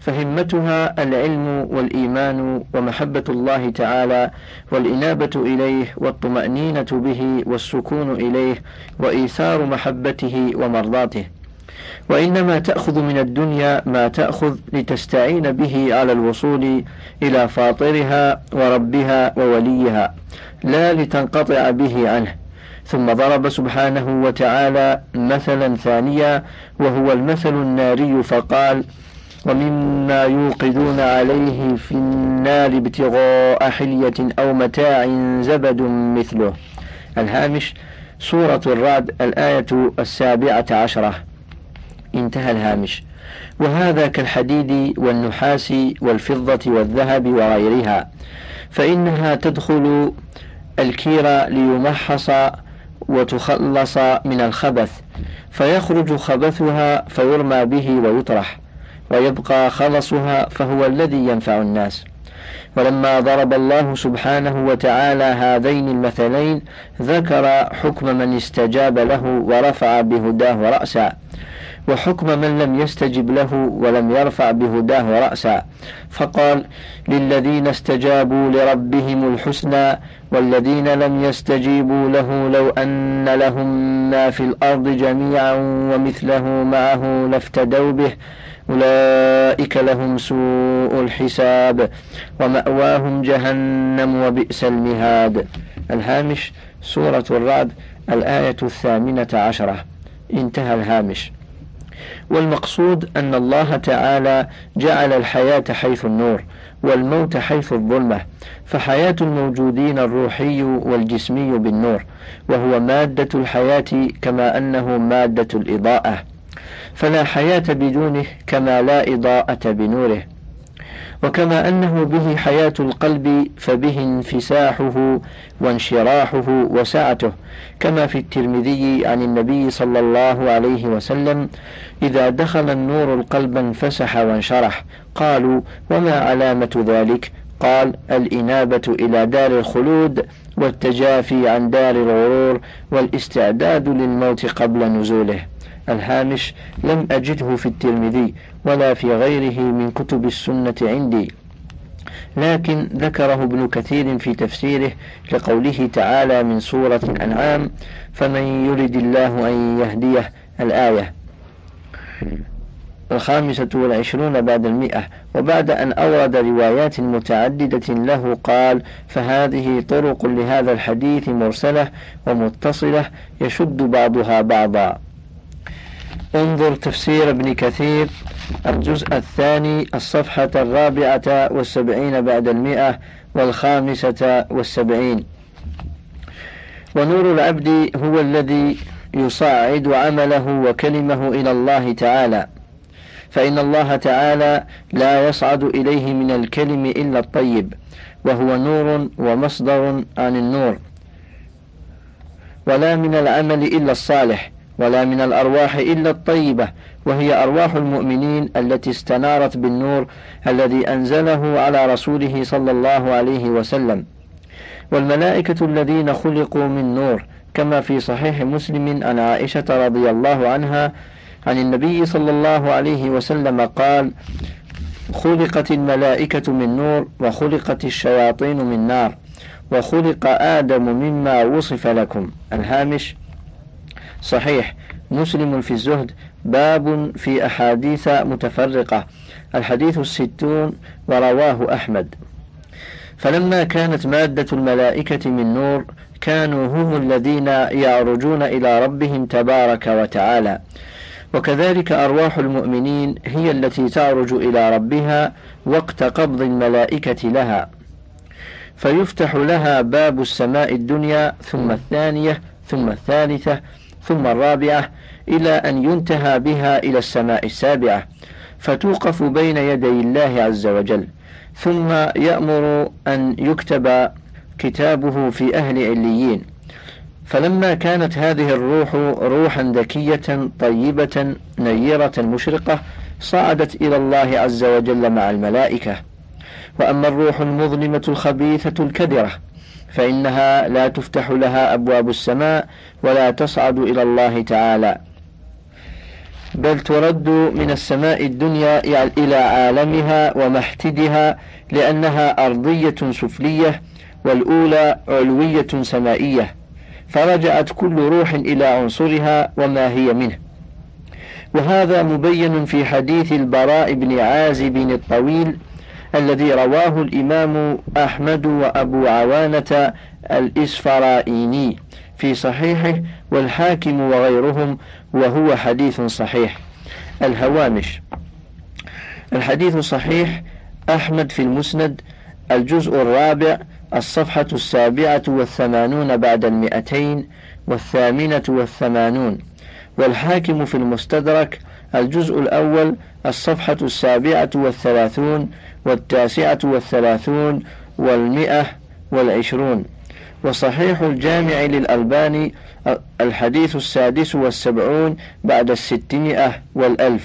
[SPEAKER 1] فهمتها العلم والإيمان ومحبة الله تعالى والإنابة إليه والطمأنينة به والسكون إليه وإيثار محبته ومرضاته. وإنما تأخذ من الدنيا ما تأخذ لتستعين به على الوصول إلى فاطرها وربها ووليها، لا لتنقطع به عنه. ثم ضرب سبحانه وتعالى مثلا ثانيا وهو المثل الناري فقال: ومما يوقدون عليه في النار ابتغاء حلية أو متاع زبد مثله. الهامش سورة الرعد الآية 17. انتهى الهامش. وهذا كالحديد والنحاس والفضة والذهب وغيرها، فإنها تدخل الكير ليمحص وتخلص من الخبث، فيخرج خبثها فيرمى به ويطرح، ويبقى خلصها فهو الذي ينفع الناس. ولما ضرب الله سبحانه وتعالى هذين المثلين ذكر حكم من استجاب له ورفع بهداه رأسا، وحكم من لم يستجب له ولم يرفع بهداه رأسا، فقال: للذين استجابوا لربهم الحسنى والذين لم يستجيبوا له لو أن لهم ما في الأرض جميعا ومثله معه لافتدوا به أولئك لهم سوء الحساب ومأواهم جهنم وبئس المهاد. الهامش سورة الرعد الآية 18. انتهى الهامش. والمقصود أن الله تعالى جعل الحياة حيث النور والموت حيث الظلمة، فحياة الموجودين الروحي والجسمي بالنور، وهو مادة الحياة كما أنه مادة الإضاءة، فلا حياة بدونه كما لا إضاءة بنوره. وكما أنه به حياة القلب فبه انفساحه وانشراحه وسعته، كما في الترمذي عن النبي صلى الله عليه وسلم: إذا دخل النور القلب انفسح وانشرح. قالوا: وما علامة ذلك؟ قال: الإنابة إلى دار الخلود والتجافي عن دار الغرور والاستعداد للموت قبل نزوله. الهامش لم أجده في الترمذي ولا في غيره من كتب السنة عندي، لكن ذكره ابن كثير في تفسيره لقوله تعالى من سورة الأنعام: فمن يرد الله أن يهديه، الآية 25 بعد 100. وبعد أن أورد روايات متعددة له قال: فهذه طرق لهذا الحديث مرسلة ومتصلة يشد بعضها بعضا. انظر تفسير ابن كثير الجزء الثاني الصفحة 74 بعد 100 و75. ونور العبد هو الذي يصعد عمله وكلمه إلى الله تعالى، فإن الله تعالى لا يصعد إليه من الكلم إلا الطيب، وهو نور ومصدر عن النور، ولا من العمل إلا الصالح، ولا من الأرواح إلا الطيبة، وهي أرواح المؤمنين التي استنارت بالنور الذي أنزله على رسوله صلى الله عليه وسلم. والملائكة الذين خلقوا من نور كما في صحيح مسلم عن عائشة رضي الله عنها عن النبي صلى الله عليه وسلم قال: خلقت الملائكة من نور، وخلقت الشياطين من نار، وخلق آدم مما وصف لكم. الهامش: صحيح مسلم في الزهد، باب في أحاديث متفرقة، الحديث 60، ورواه أحمد. فلما كانت مادة الملائكة من نور كانوا هم الذين يعرجون إلى ربهم تبارك وتعالى، وكذلك أرواح المؤمنين هي التي تعرج إلى ربها وقت قبض الملائكة لها، فيفتح لها باب السماء الدنيا، ثم الثانية، ثم الثالثة، ثم الرابعة، إلى أن ينتهى بها إلى السماء السابعة، فتوقف بين يدي الله عز وجل، ثم يأمر أن يكتب كتابه في أهل عليين. فلما كانت هذه الروح روحا ذكية طيبة نيرة مشرقة صعدت إلى الله عز وجل مع الملائكة. وأما الروح المظلمة الخبيثة الكدرة فإنها لا تفتح لها أبواب السماء ولا تصعد إلى الله تعالى، بل ترد من السماء الدنيا إلى عالمها ومحتدها، لأنها أرضية سفلية والأولى علوية سمائية، فرجعت كل روح إلى عنصرها وما هي منه. وهذا مبين في حديث البراء بن عازب الطويل الذي رواه الإمام أحمد وأبو عوانة الإسفرائيني في صحيحه والحاكم وغيرهم، وهو حديث صحيح. الهوامش: الحديث صحيح، أحمد في المسند، الجزء 4، الصفحة 87 بعد 288، والحاكم في المستدرك، الجزء الأول، الصفحة 37 و39 و120، وصحيح الجامع للألباني، الحديث 76 بعد 600 و1000.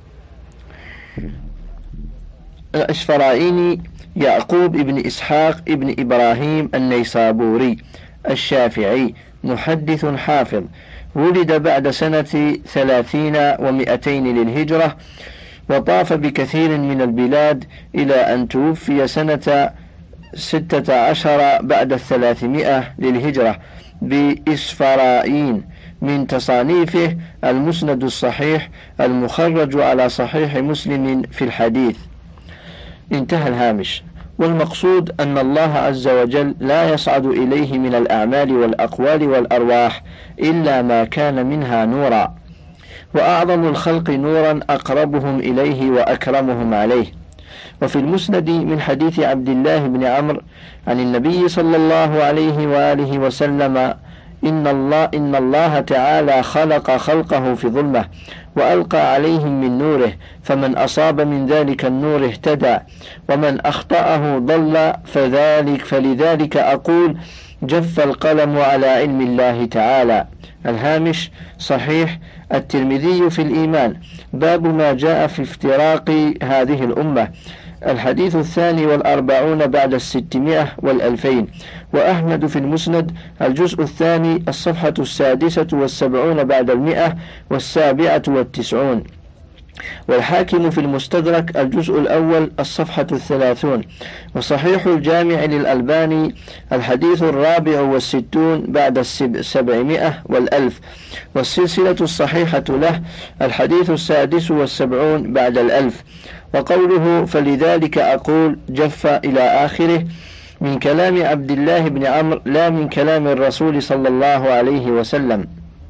[SPEAKER 1] الإسفرائيني يعقوب ابن إسحاق ابن إبراهيم النيسابوري الشافعي، محدث حافظ، ولد بعد سنة 30 و200 للهجرة، وطاف بكثير من البلاد إلى أن توفي سنة 16 بعد 300 للهجرة بإسفراين. من تصانيفه المسند الصحيح المخرج على صحيح مسلم في الحديث. انتهى الهامش. والمقصود أن الله عز وجل لا يصعد إليه من الأعمال والأقوال والأرواح إلا ما كان منها نورا، وأعظم الخلق نورا أقربهم إليه وأكرمهم عليه. وفي المسند من حديث عبد الله بن عمرو عن النبي صلى الله عليه وآله وسلم: إن الله تعالى خلق خلقه في ظلمة وألقى عليهم من نوره، فمن أصاب من ذلك النور اهتدى، ومن أخطأه ضل، فلذلك أقول: جف القلم على علم الله تعالى. الهامش: صحيح الترمذي في الإيمان، باب ما جاء في افتراق هذه الأمة، الحديث 42 بعد 600 و2000، وأحمد في المسند، الجزء 2، الصفحة 76 بعد 100 و97، والحاكم في المستدرك، الجزء الأول، الصفحة 30، وصحيح الجامع للألباني، الحديث 64 بعد 700 و1000، والسلسلة الصحيحة له، الحديث 76 بعد 1000. وقوله فلذلك أقول جف إلى آخره من كلام عبد الله بن عمرو لا من كلام الرسول صلى الله عليه وسلم.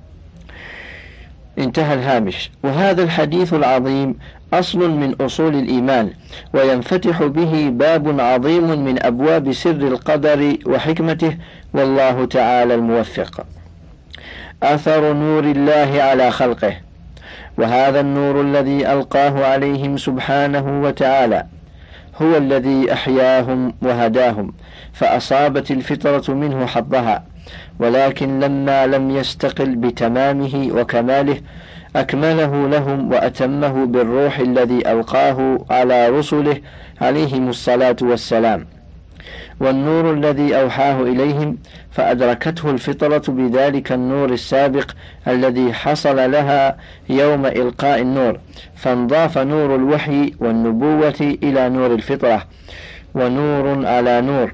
[SPEAKER 1] انتهى الهامش. وهذا الحديث العظيم أصل من أصول الإيمان، وينفتح به باب عظيم من أبواب سر القدر وحكمته، والله تعالى الموفق. أثر نور الله على خلقه، وهذا النور الذي ألقاه عليهم سبحانه وتعالى هو الذي أحياهم وهداهم، فأصابت الفطرة منه حظها، ولكن لما لم يستقل بتمامه وكماله أكمله لهم وأتمه بالروح الذي ألقاه على رسله عليهم الصلاة والسلام. والنور الذي أوحاه إليهم، فأدركته الفطرة بذلك النور السابق الذي حصل لها يوم إلقاء النور، فانضاف نور الوحي والنبوة إلى نور الفطرة، ونور على نور،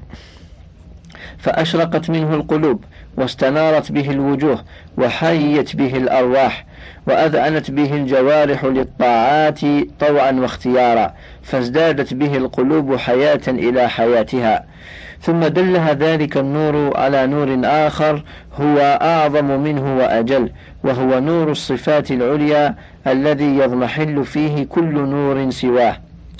[SPEAKER 1] فأشرقت منه القلوب، واستنارت به الوجوه، وحيت به الأرواح، وأذعنت به الجوارح للطاعات طوعا واختيارا، فازدادت به القلوب حياة إلى حياتها. ثم دلها ذلك النور على نور آخر هو أعظم منه وأجل، وهو نور الصفات العليا الذي يضمحل فيه كل نور سواه،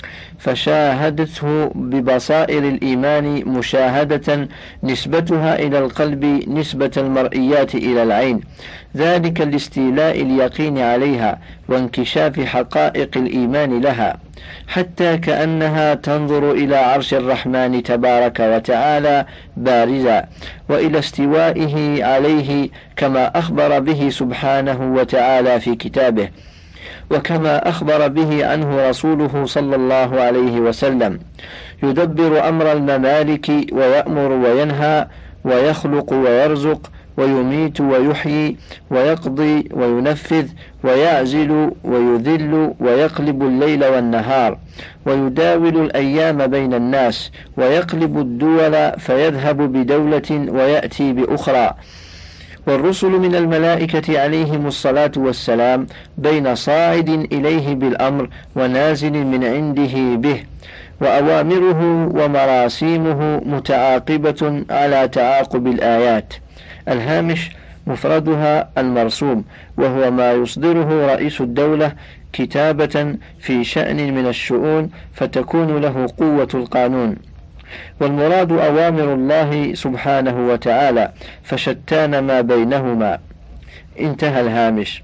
[SPEAKER 1] فشاهدته ببصائر الإيمان مشاهدة نسبتها إلى القلب نسبة المرئيات إلى العين، ذلك لاستيلاء اليقين عليها وانكشاف حقائق الإيمان لها، حتى كأنها تنظر إلى عرش الرحمن تبارك وتعالى بارزا، وإلى استوائه عليه كما أخبر به سبحانه وتعالى في كتابه، وكما أخبر به عنه رسوله صلى الله عليه وسلم، يدبر أمر الممالك ويأمر وينهى، ويخلق ويرزق، ويميت ويحيي، ويقضي وينفذ، ويعزل ويذل، ويقلب الليل والنهار، ويداول الأيام بين الناس، ويقلب الدول فيذهب بدولة ويأتي بأخرى. والرسل من الملائكة عليهم الصلاة والسلام بين صاعد إليه بالأمر ونازل من عنده به، وأوامره ومراسيمه متعاقبة على تعاقب الآيات. الهامش مفردها المرسوم، وهو ما يصدره رئيس الدولة كتابة في شأن من الشؤون فتكون له قوة القانون، والمراد أوامر الله سبحانه وتعالى، فشتان ما بينهما. انتهى الهامش.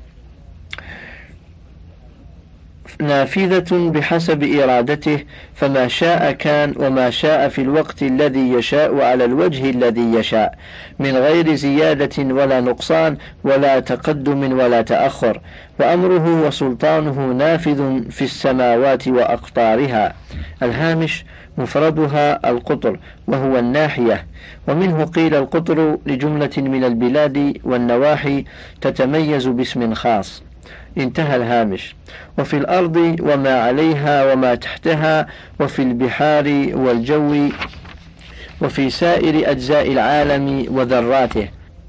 [SPEAKER 1] نافذة بحسب إرادته، فما شاء كان، وما شاء في الوقت الذي يشاء على الوجه الذي يشاء، من غير زيادة ولا نقصان ولا تقدم ولا تأخر، وأمره وسلطانه نافذ في السماوات وأقطارها. الهامش مفردها القطر، وهو الناحية، ومنه قيل القطر لجملة من البلاد والنواحي تتميز باسم خاص. انتهى الهامش. وفي الأرض وما عليها وما تحتها، وفي البحار والجو، وفي سائر أجزاء العالم وذراته،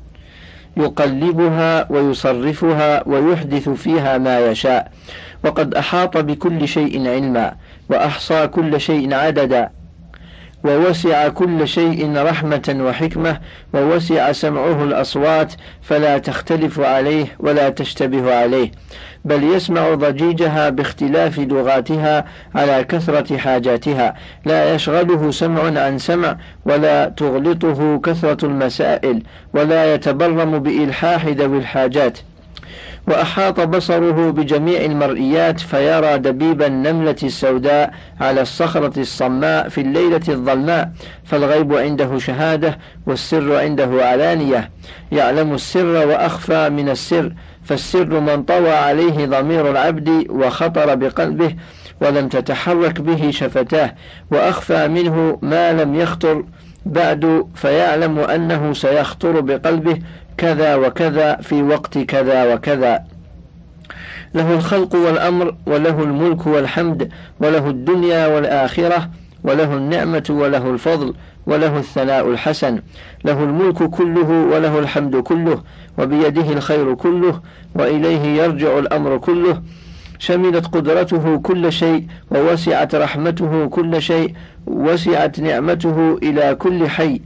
[SPEAKER 1] يقلبها ويصرفها ويحدث فيها ما يشاء، وقد أحاط بكل شيء علما، وأحصى كل شيء عددا، ووسع كل شيء رحمة وحكمة، ووسع سمعه الأصوات فلا تختلف عليه ولا تشتبه عليه، بل يسمع ضجيجها باختلاف لغاتها على كثرة حاجاتها، لا يشغله سمع عن سمع، ولا تغلطه كثرة المسائل، ولا يتبرم بإلحاح ذوي الحاجات. وأحاط بصره بجميع المرئيات، فيرى دبيب النملة السوداء على الصخرة الصماء في الليلة الظلماء، فالغيب عنده شهادة، والسر عنده علانية، يعلم السر وأخفى من السر، فالسر من طوى عليه ضمير العبد وخطر بقلبه ولم تتحرك به شفتاه، وأخفى منه ما لم يخطر بعد، فيعلم أنه سيخطر بقلبه كذا وكذا في وقت كذا وكذا. له الخلق والأمر، وله الملك والحمد، وله الدنيا والآخرة، وله النعمة وله الفضل، وله الثناء الحسن، له الملك كله وله الحمد كله، وبيده الخير كله، وإليه يرجع الأمر كله. شملت قدرته كل شيء، ووسعت رحمته كل شيء، وسعت نعمته إلى كل حي.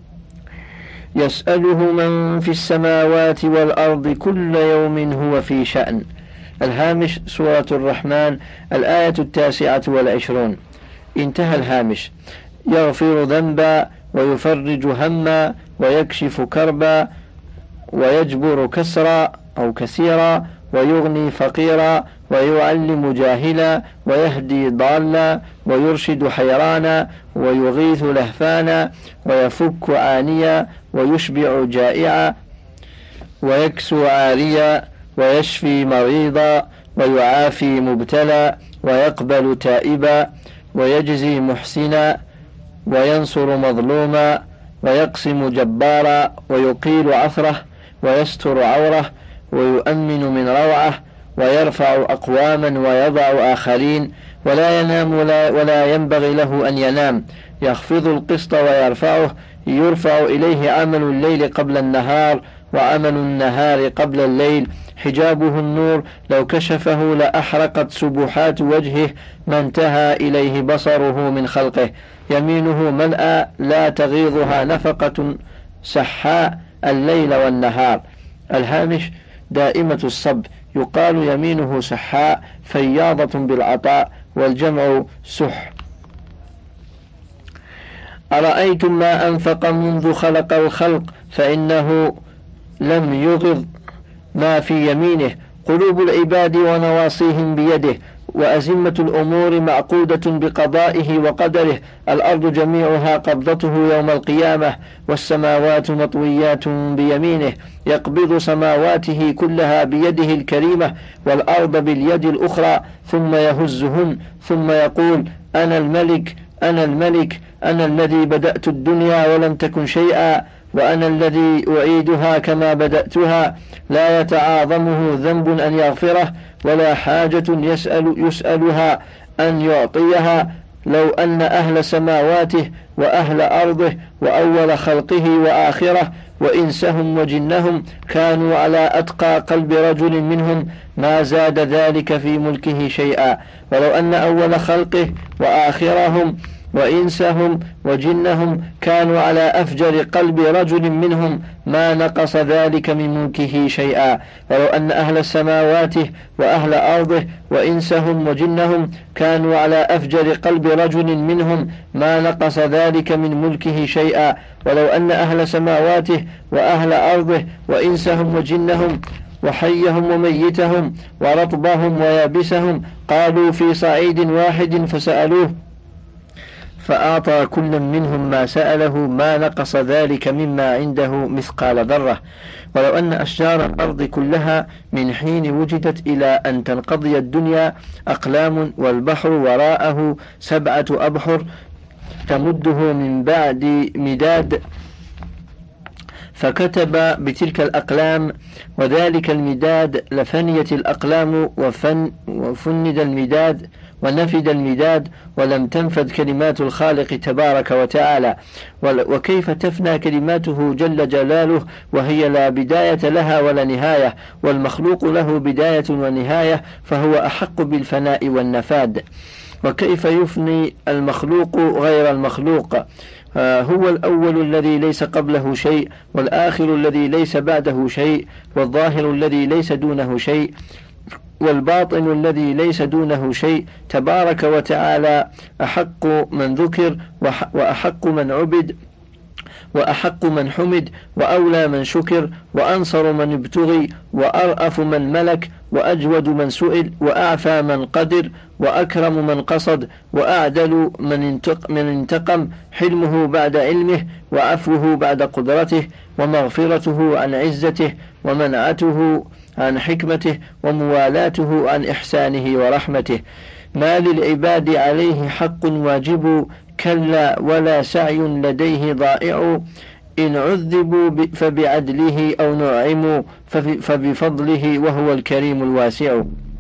[SPEAKER 1] يسأله من في السماوات والأرض كل يوم هو في شأن. الهامش سورة الرحمن، الآية 29. انتهى الهامش. يغفر ذنبا، ويفرج هما، ويكشف كربا، ويجبر كسرا أو كثيرا، ويغني فقيرا، ويعلم جاهلا، ويهدي ضالا، ويرشد حيرانا، ويغيث لهفانا، ويفك عانيا، ويشبع جائعا، ويكسو عاريا، ويشفي مريضا، ويعافي مبتلى، ويقبل تائبا، ويجزي محسنا، وينصر مظلوما ويقسم جبارا ويقيل عثره ويستر عوره ويؤمن من روعه ويرفع أقواما ويضع آخرين ولا ينام ولا ينبغي له أن ينام، يخفض القسط ويرفعه، يرفع إليه عمل الليل قبل النهار وعمل النهار قبل الليل، حجابه النور لو كشفه لأحرقت سبحات وجهه ما انتهى إليه بصره من خلقه، يمينه ملأى لا تغيضها نفقة سحاء الليل والنهار. الهامش: دائمة الصب، يقال يمينه سحاء فياضة بالعطاء، والجمع سح. أرأيتم ما أنفق منذ خلق الخلق فإنه لم يغض ما في يمينه، قلوب العباد ونواصيهم بيده، وأزمة الأمور معقودة بقضائه وقدره، الأرض جميعها قبضته يوم القيامة، والسماوات مطويات بيمينه، يقبض سماواته كلها بيده الكريمة والأرض باليد الأخرى، ثم يهزهن ثم يقول: أنا الملك أنا الملك، أنا الذي بدأت الدنيا ولم تكن شيئا، وأنا الذي أعيدها كما بدأتها، لا يتعاظمه ذنب أن يغفره، ولا حاجة يسألها أن يعطيها، لو أن أهل سماواته وأهل أرضه وأول خلقه وآخره وإنسهم وجنهم كانوا على أتقى قلب رجل منهم ما زاد ذلك في ملكه شيئا، ولو أن أول خلقه وآخرهم وإنسهم وجنهم كانوا على أفجر قلب رجل منهم ما نقص ذلك من ملكه شيئا، ولو أن أهل سماواته وأهل أرضه وإنسهم وجنهم كانوا على أفجر قلب رجل منهم ما نقص ذلك من ملكه شيئا، ولو أن أهل سماواته وأهل أرضه وإنسهم وجنهم وحيهم وميتهم ورطبهم ويابسهم قالوا في صعيد واحد فسألوه فأعطى كل منهم ما سأله ما نقص ذلك مما عنده مثقال ذرة، ولو أن أشجار الأرض كلها من حين وجدت إلى أن تنقضي الدنيا أقلام، والبحر وراءه 7 أبحر تمده من بعد مداد، فكتب بتلك الأقلام وذلك المداد لفنيت الأقلام وفند المداد ونفد المداد، ولم تنفد كلمات الخالق تبارك وتعالى، وكيف تفنى كلماته جل جلاله وهي لا بداية لها ولا نهاية، والمخلوق له بداية ونهاية فهو أحق بالفناء والنفاد. وكيف يفني المخلوق غير المخلوق؟ هو الأول الذي ليس قبله شيء، والآخر الذي ليس بعده شيء، والظاهر الذي ليس دونه شيء، والباطن الذي ليس دونه شيء، تبارك وتعالى أحق من ذكر وأحق من عبد وأحق من حمد، وأولى من شكر، وأنصر من ابتغي، وأرأف من ملك، وأجود من سئل، وأعفى من قدر، وأكرم من قصد، وأعدل من انتقم، حلمه بعد علمه، وعفوه بعد قدرته، ومغفرته عن عزته، ومنعته عن حكمته، وموالاته عن إحسانه ورحمته. ما للعباد عليه حق واجب، كلا ولا سعي لديه ضائع، إن عذبوا فبعدله أو نعموا فبفضله، وهو الكريم الواسع.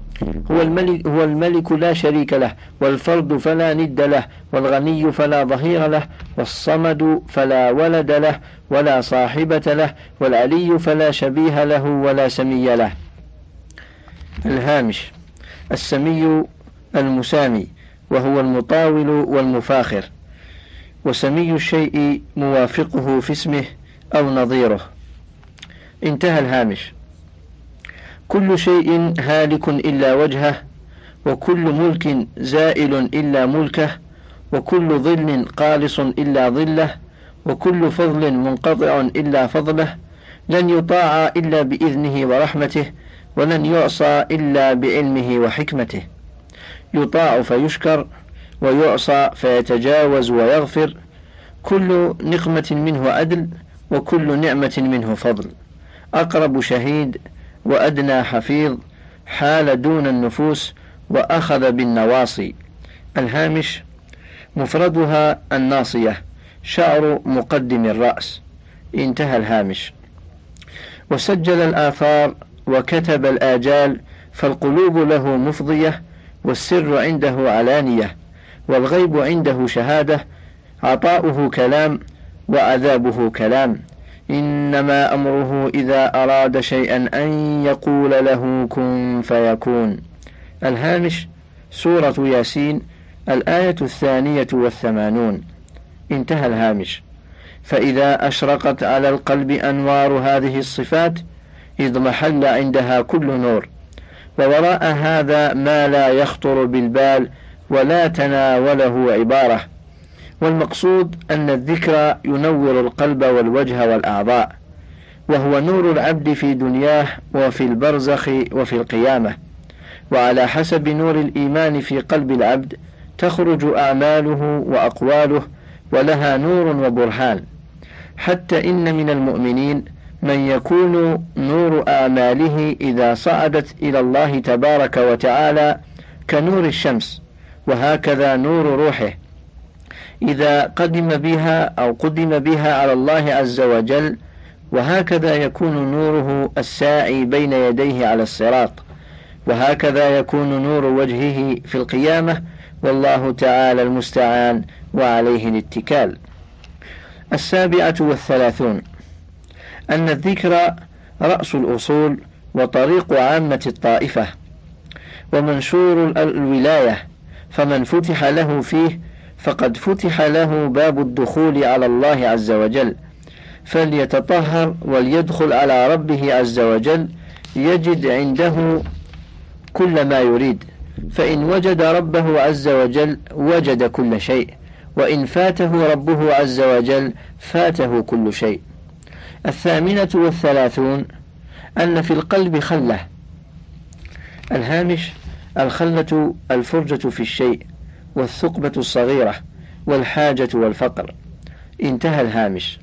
[SPEAKER 1] هو الملك لا شريك له، والفرد فلا ند له، والغني فلا ظهير له، والصمد فلا ولد له ولا صاحبة له، والعلي فلا شبيه له ولا سمي له. الهامش: السمي المسامي، وهو المطاول والمفاخر، وسمي الشيء موافقه في اسمه أو نظيره. انتهى الهامش. كل شيء هالك إلا وجهه، وكل ملك زائل إلا ملكه، وكل ظل قالص إلا ظله، وكل فضل منقطع إلا فضله، لن يطاع إلا بإذنه ورحمته، ولن يعصى إلا بعلمه وحكمته. يطاع فيشكر، ويعصى فيتجاوز ويغفر، كل نقمة منه عدل، وكل نعمة منه فضل، أقرب شهيد وأدنى حفيظ، حال دون النفوس وأخذ بالنواصي. الهامش: مفردها الناصية، شعر مقدم الرأس. انتهى الهامش. وسجل الآثار وكتب الآجال، فالقلوب له مفضية، والسر عنده علانية، والغيب عنده شهادة، عطاؤه كلام وعذابه كلام، إنما أمره إذا أراد شيئا أن يقول له كن فيكون. الهامش: سورة ياسين، الآية 82. انتهى الهامش. فإذا أشرقت على القلب أنوار هذه الصفات اضمحل عندها كل نور، ووراء هذا ما لا يخطر بالبال ولا تناوله عبارة. والمقصود أن الذكر ينور القلب والوجه والأعضاء، وهو نور العبد في دنياه وفي البرزخ وفي القيامة، وعلى حسب نور الإيمان في قلب العبد تخرج أعماله وأقواله، ولها نور وبرهان، حتى إن من المؤمنين من يكون نور أعماله إذا صعدت إلى الله تبارك وتعالى كنور الشمس، وهكذا نور روحه إذا قدم بها على الله عز وجل، وهكذا يكون نوره الساعي بين يديه على الصراط، وهكذا يكون نور وجهه في القيامة، والله تعالى المستعان وعليه الاتكال. 37. أن الذكر رأس الأصول وطريق عامة الطائفة ومنشور الولاية، فمن فتح له فيه فقد فتح له باب الدخول على الله عز وجل، فليتطهر وليدخل على ربه عز وجل يجد عنده كل ما يريد، فإن وجد ربه عز وجل وجد كل شيء، وإن فاته ربه عز وجل فاته كل شيء. 38. أن في القلب خلة. الهامش: الخلة الفرجة في الشيء، والثقبة الصغيرة، والحاجة والفقر. انتهى الهامش.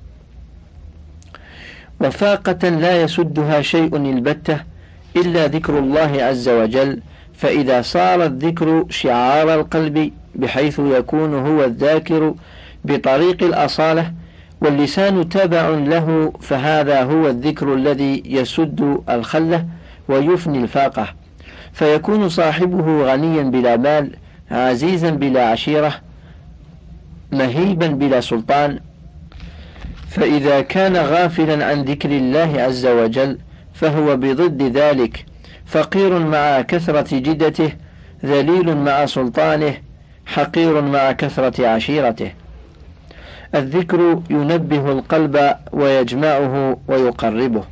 [SPEAKER 1] وفاقة لا يسدها شيء البتة إلا ذكر الله عز وجل، فإذا صار الذكر شعار القلب بحيث يكون هو الذاكر بطريق الأصالة، واللسان تبع له، فهذا هو الذكر الذي يسد الخلة ويفني الفاقة، فيكون صاحبه غنيا بلا مال، عزيزا بلا عشيرة، مهيبا بلا سلطان. فإذا كان غافلا عن ذكر الله عز وجل فهو بضد ذلك، فقير مع كثرة جدته، ذليل مع سلطانه، حقير مع كثرة عشيرته. الذكر ينبه القلب ويجمعه ويقربه.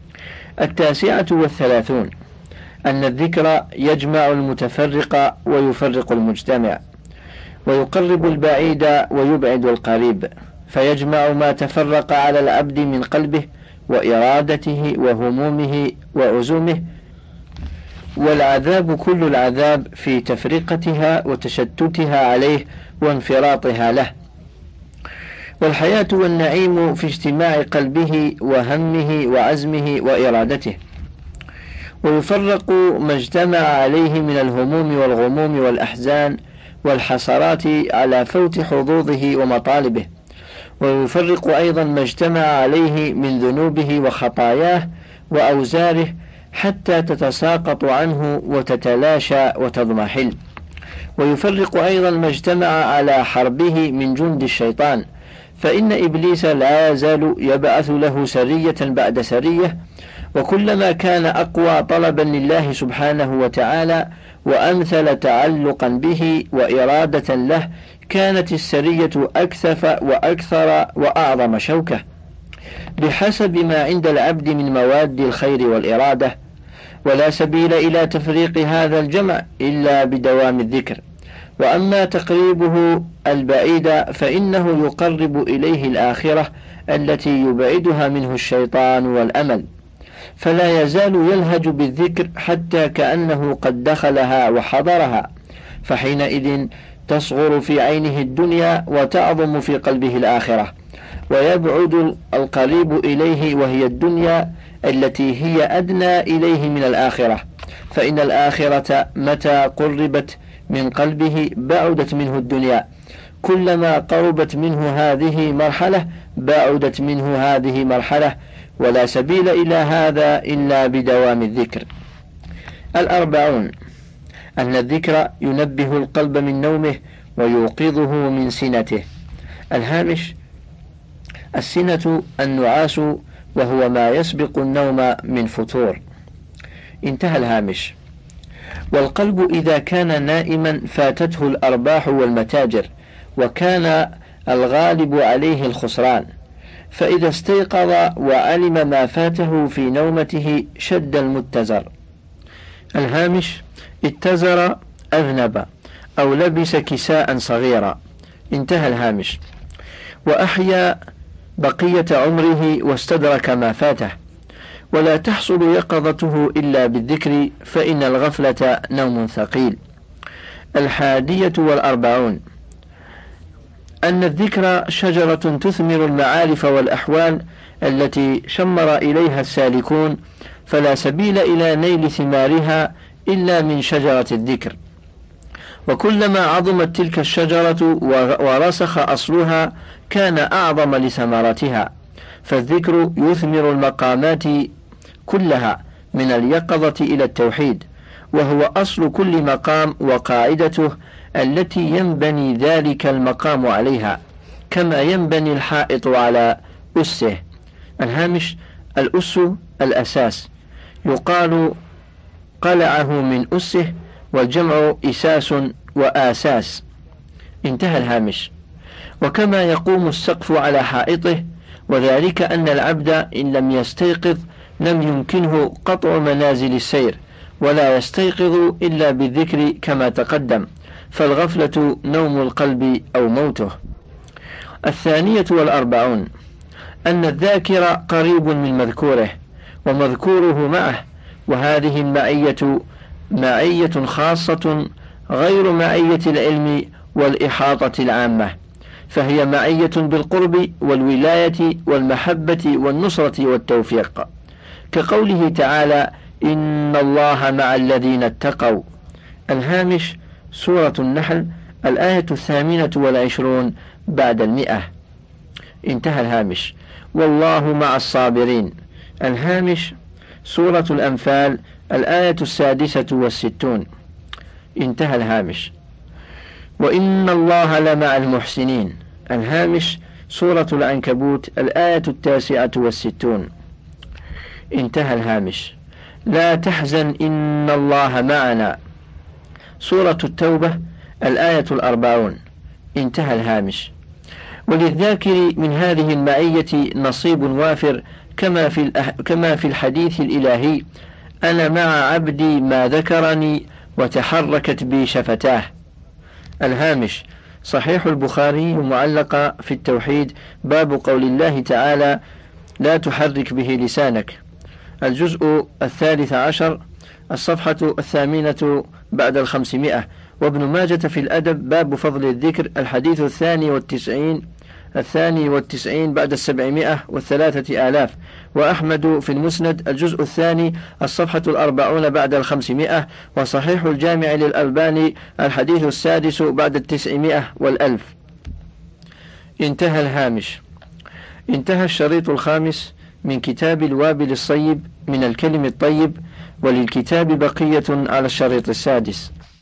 [SPEAKER 1] 39. أن الذكر يجمع المتفرق ويفرق المجتمع، ويقرب البعيد ويبعد القريب، فيجمع ما تفرق على العبد من قلبه وإرادته وهمومه وعزومه، والعذاب كل العذاب في تفرقتها وتشتتها عليه وانفراطها له، والحياة والنعيم في اجتماع قلبه وهمه وعزمه وإرادته. ويفرق ما اجتمع عليه من الهموم والغموم والأحزان والحسرات على فوت حظوظه ومطالبه، ويفرق أيضا ما اجتمع عليه من ذنوبه وخطاياه وأوزاره حتى تتساقط عنه وتتلاشى وتضمحل. ويفرق أيضا ما اجتمع على حربه من جند الشيطان، فإن إبليس لا يزال يبعث له سرية بعد سرية، وكلما كان أقوى طلبا لله سبحانه وتعالى وأمثل تعلقا به وإرادة له كانت السرية أكثف وأكثر وأعظم شوكة، بحسب ما عند العبد من مواد الخير والإرادة. ولا سبيل إلى تفريق هذا الجمع إلا بدوام الذكر. وأما تقريبه البعيد فإنه يقرب إليه الآخرة التي يبعدها منه الشيطان والأمل، فلا يزال يلهج بالذكر حتى كأنه قد دخلها وحضرها، فحينئذ تصغر في عينه الدنيا وتعظم في قلبه الآخرة، ويبعد القريب إليه وهي الدنيا التي هي أدنى إليه من الآخرة، فإن الآخرة متى قربت من قلبه بعدت منه الدنيا، كلما قربت منه هذه مرحلة بعدت منه هذه مرحلة، ولا سبيل إلى هذا إلا بدوام الذكر. 40 أن الذكر ينبه القلب من نومه ويوقظه من سنته. الهامش: السنة النعاس، وهو ما يسبق النوم من فتور. انتهى الهامش. والقلب إذا كان نائما فاتته الأرباح والمتاجر، وكان الغالب عليه الخسران، فإذا استيقظ وعلم ما فاته في نومته شد المتزر. الهامش: اتزر أذنب أو لبس كساء صغيرا. انتهى الهامش. وأحيا بقية عمره واستدرك ما فاته، ولا تحصل يقظته إلا بالذكر، فإن الغفلة نوم ثقيل. 41 أن الذكر شجرة تثمر المعارف والأحوال التي شمر إليها السالكون، فلا سبيل إلى نيل ثمارها إلا من شجرة الذكر. وكلما عظمت تلك الشجرة ورسخ أصلها كان أعظم لثمرتها، فالذكر يثمر المقامات كلها من اليقظة إلى التوحيد، وهو أصل كل مقام وقاعدته التي ينبني ذلك المقام عليها، كما ينبني الحائط على أسه. الهامش: الأس الأساس، يقال قلعه من أسه، والجمع إساس وآساس. انتهى الهامش. وكما يقوم السقف على حائطه، وذلك أن العبد إن لم يستيقظ لم يمكنه قطع منازل السير، ولا يستيقظ إلا بالذكر كما تقدم، فالغفلة نوم القلب أو موته. 42 أن الذاكر قريب من مذكوره ومذكوره معه، وهذه المعية معية خاصة غير معية العلم والإحاطة العامة، فهي معية بالقرب والولاية والمحبة والنصرة والتوفيق، كقوله تعالى: إن الله مع الذين اتقوا. الهامش: سورة النحل، الآية 28 بعد 100. انتهى الهامش. والله مع الصابرين. الهامش: سورة الأنفال، الآية 66. انتهى الهامش. وإن الله لمع المحسنين. الهامش: سورة العنكبوت، الآية 69. انتهى الهامش. لا تحزن إن الله معنا. سورة التوبة، الآية 40. انتهى الهامش. وللذاكر من هذه المعية نصيب وافر، كما في الحديث الإلهي: أنا مع عبدي ما ذكرني وتحركت بي شفتاه. الهامش: صحيح البخاري معلقة في التوحيد، باب قول الله تعالى: لا تحرك به لسانك. الجزء 13، الصفحة 8 بعد 500. وابن ماجة في الأدب، باب فضل الذكر، الحديث 92 بعد 703. وأحمد في المسند، الجزء 2، الصفحة 40 بعد 500. وصحيح الجامع للألباني، الحديث 6 بعد 900 و1000. انتهى الهامش. انتهى الشريط الخامس من كتاب الوابل الصيب من الكلم الطيب، وللكتاب بقية على الشريط السادس.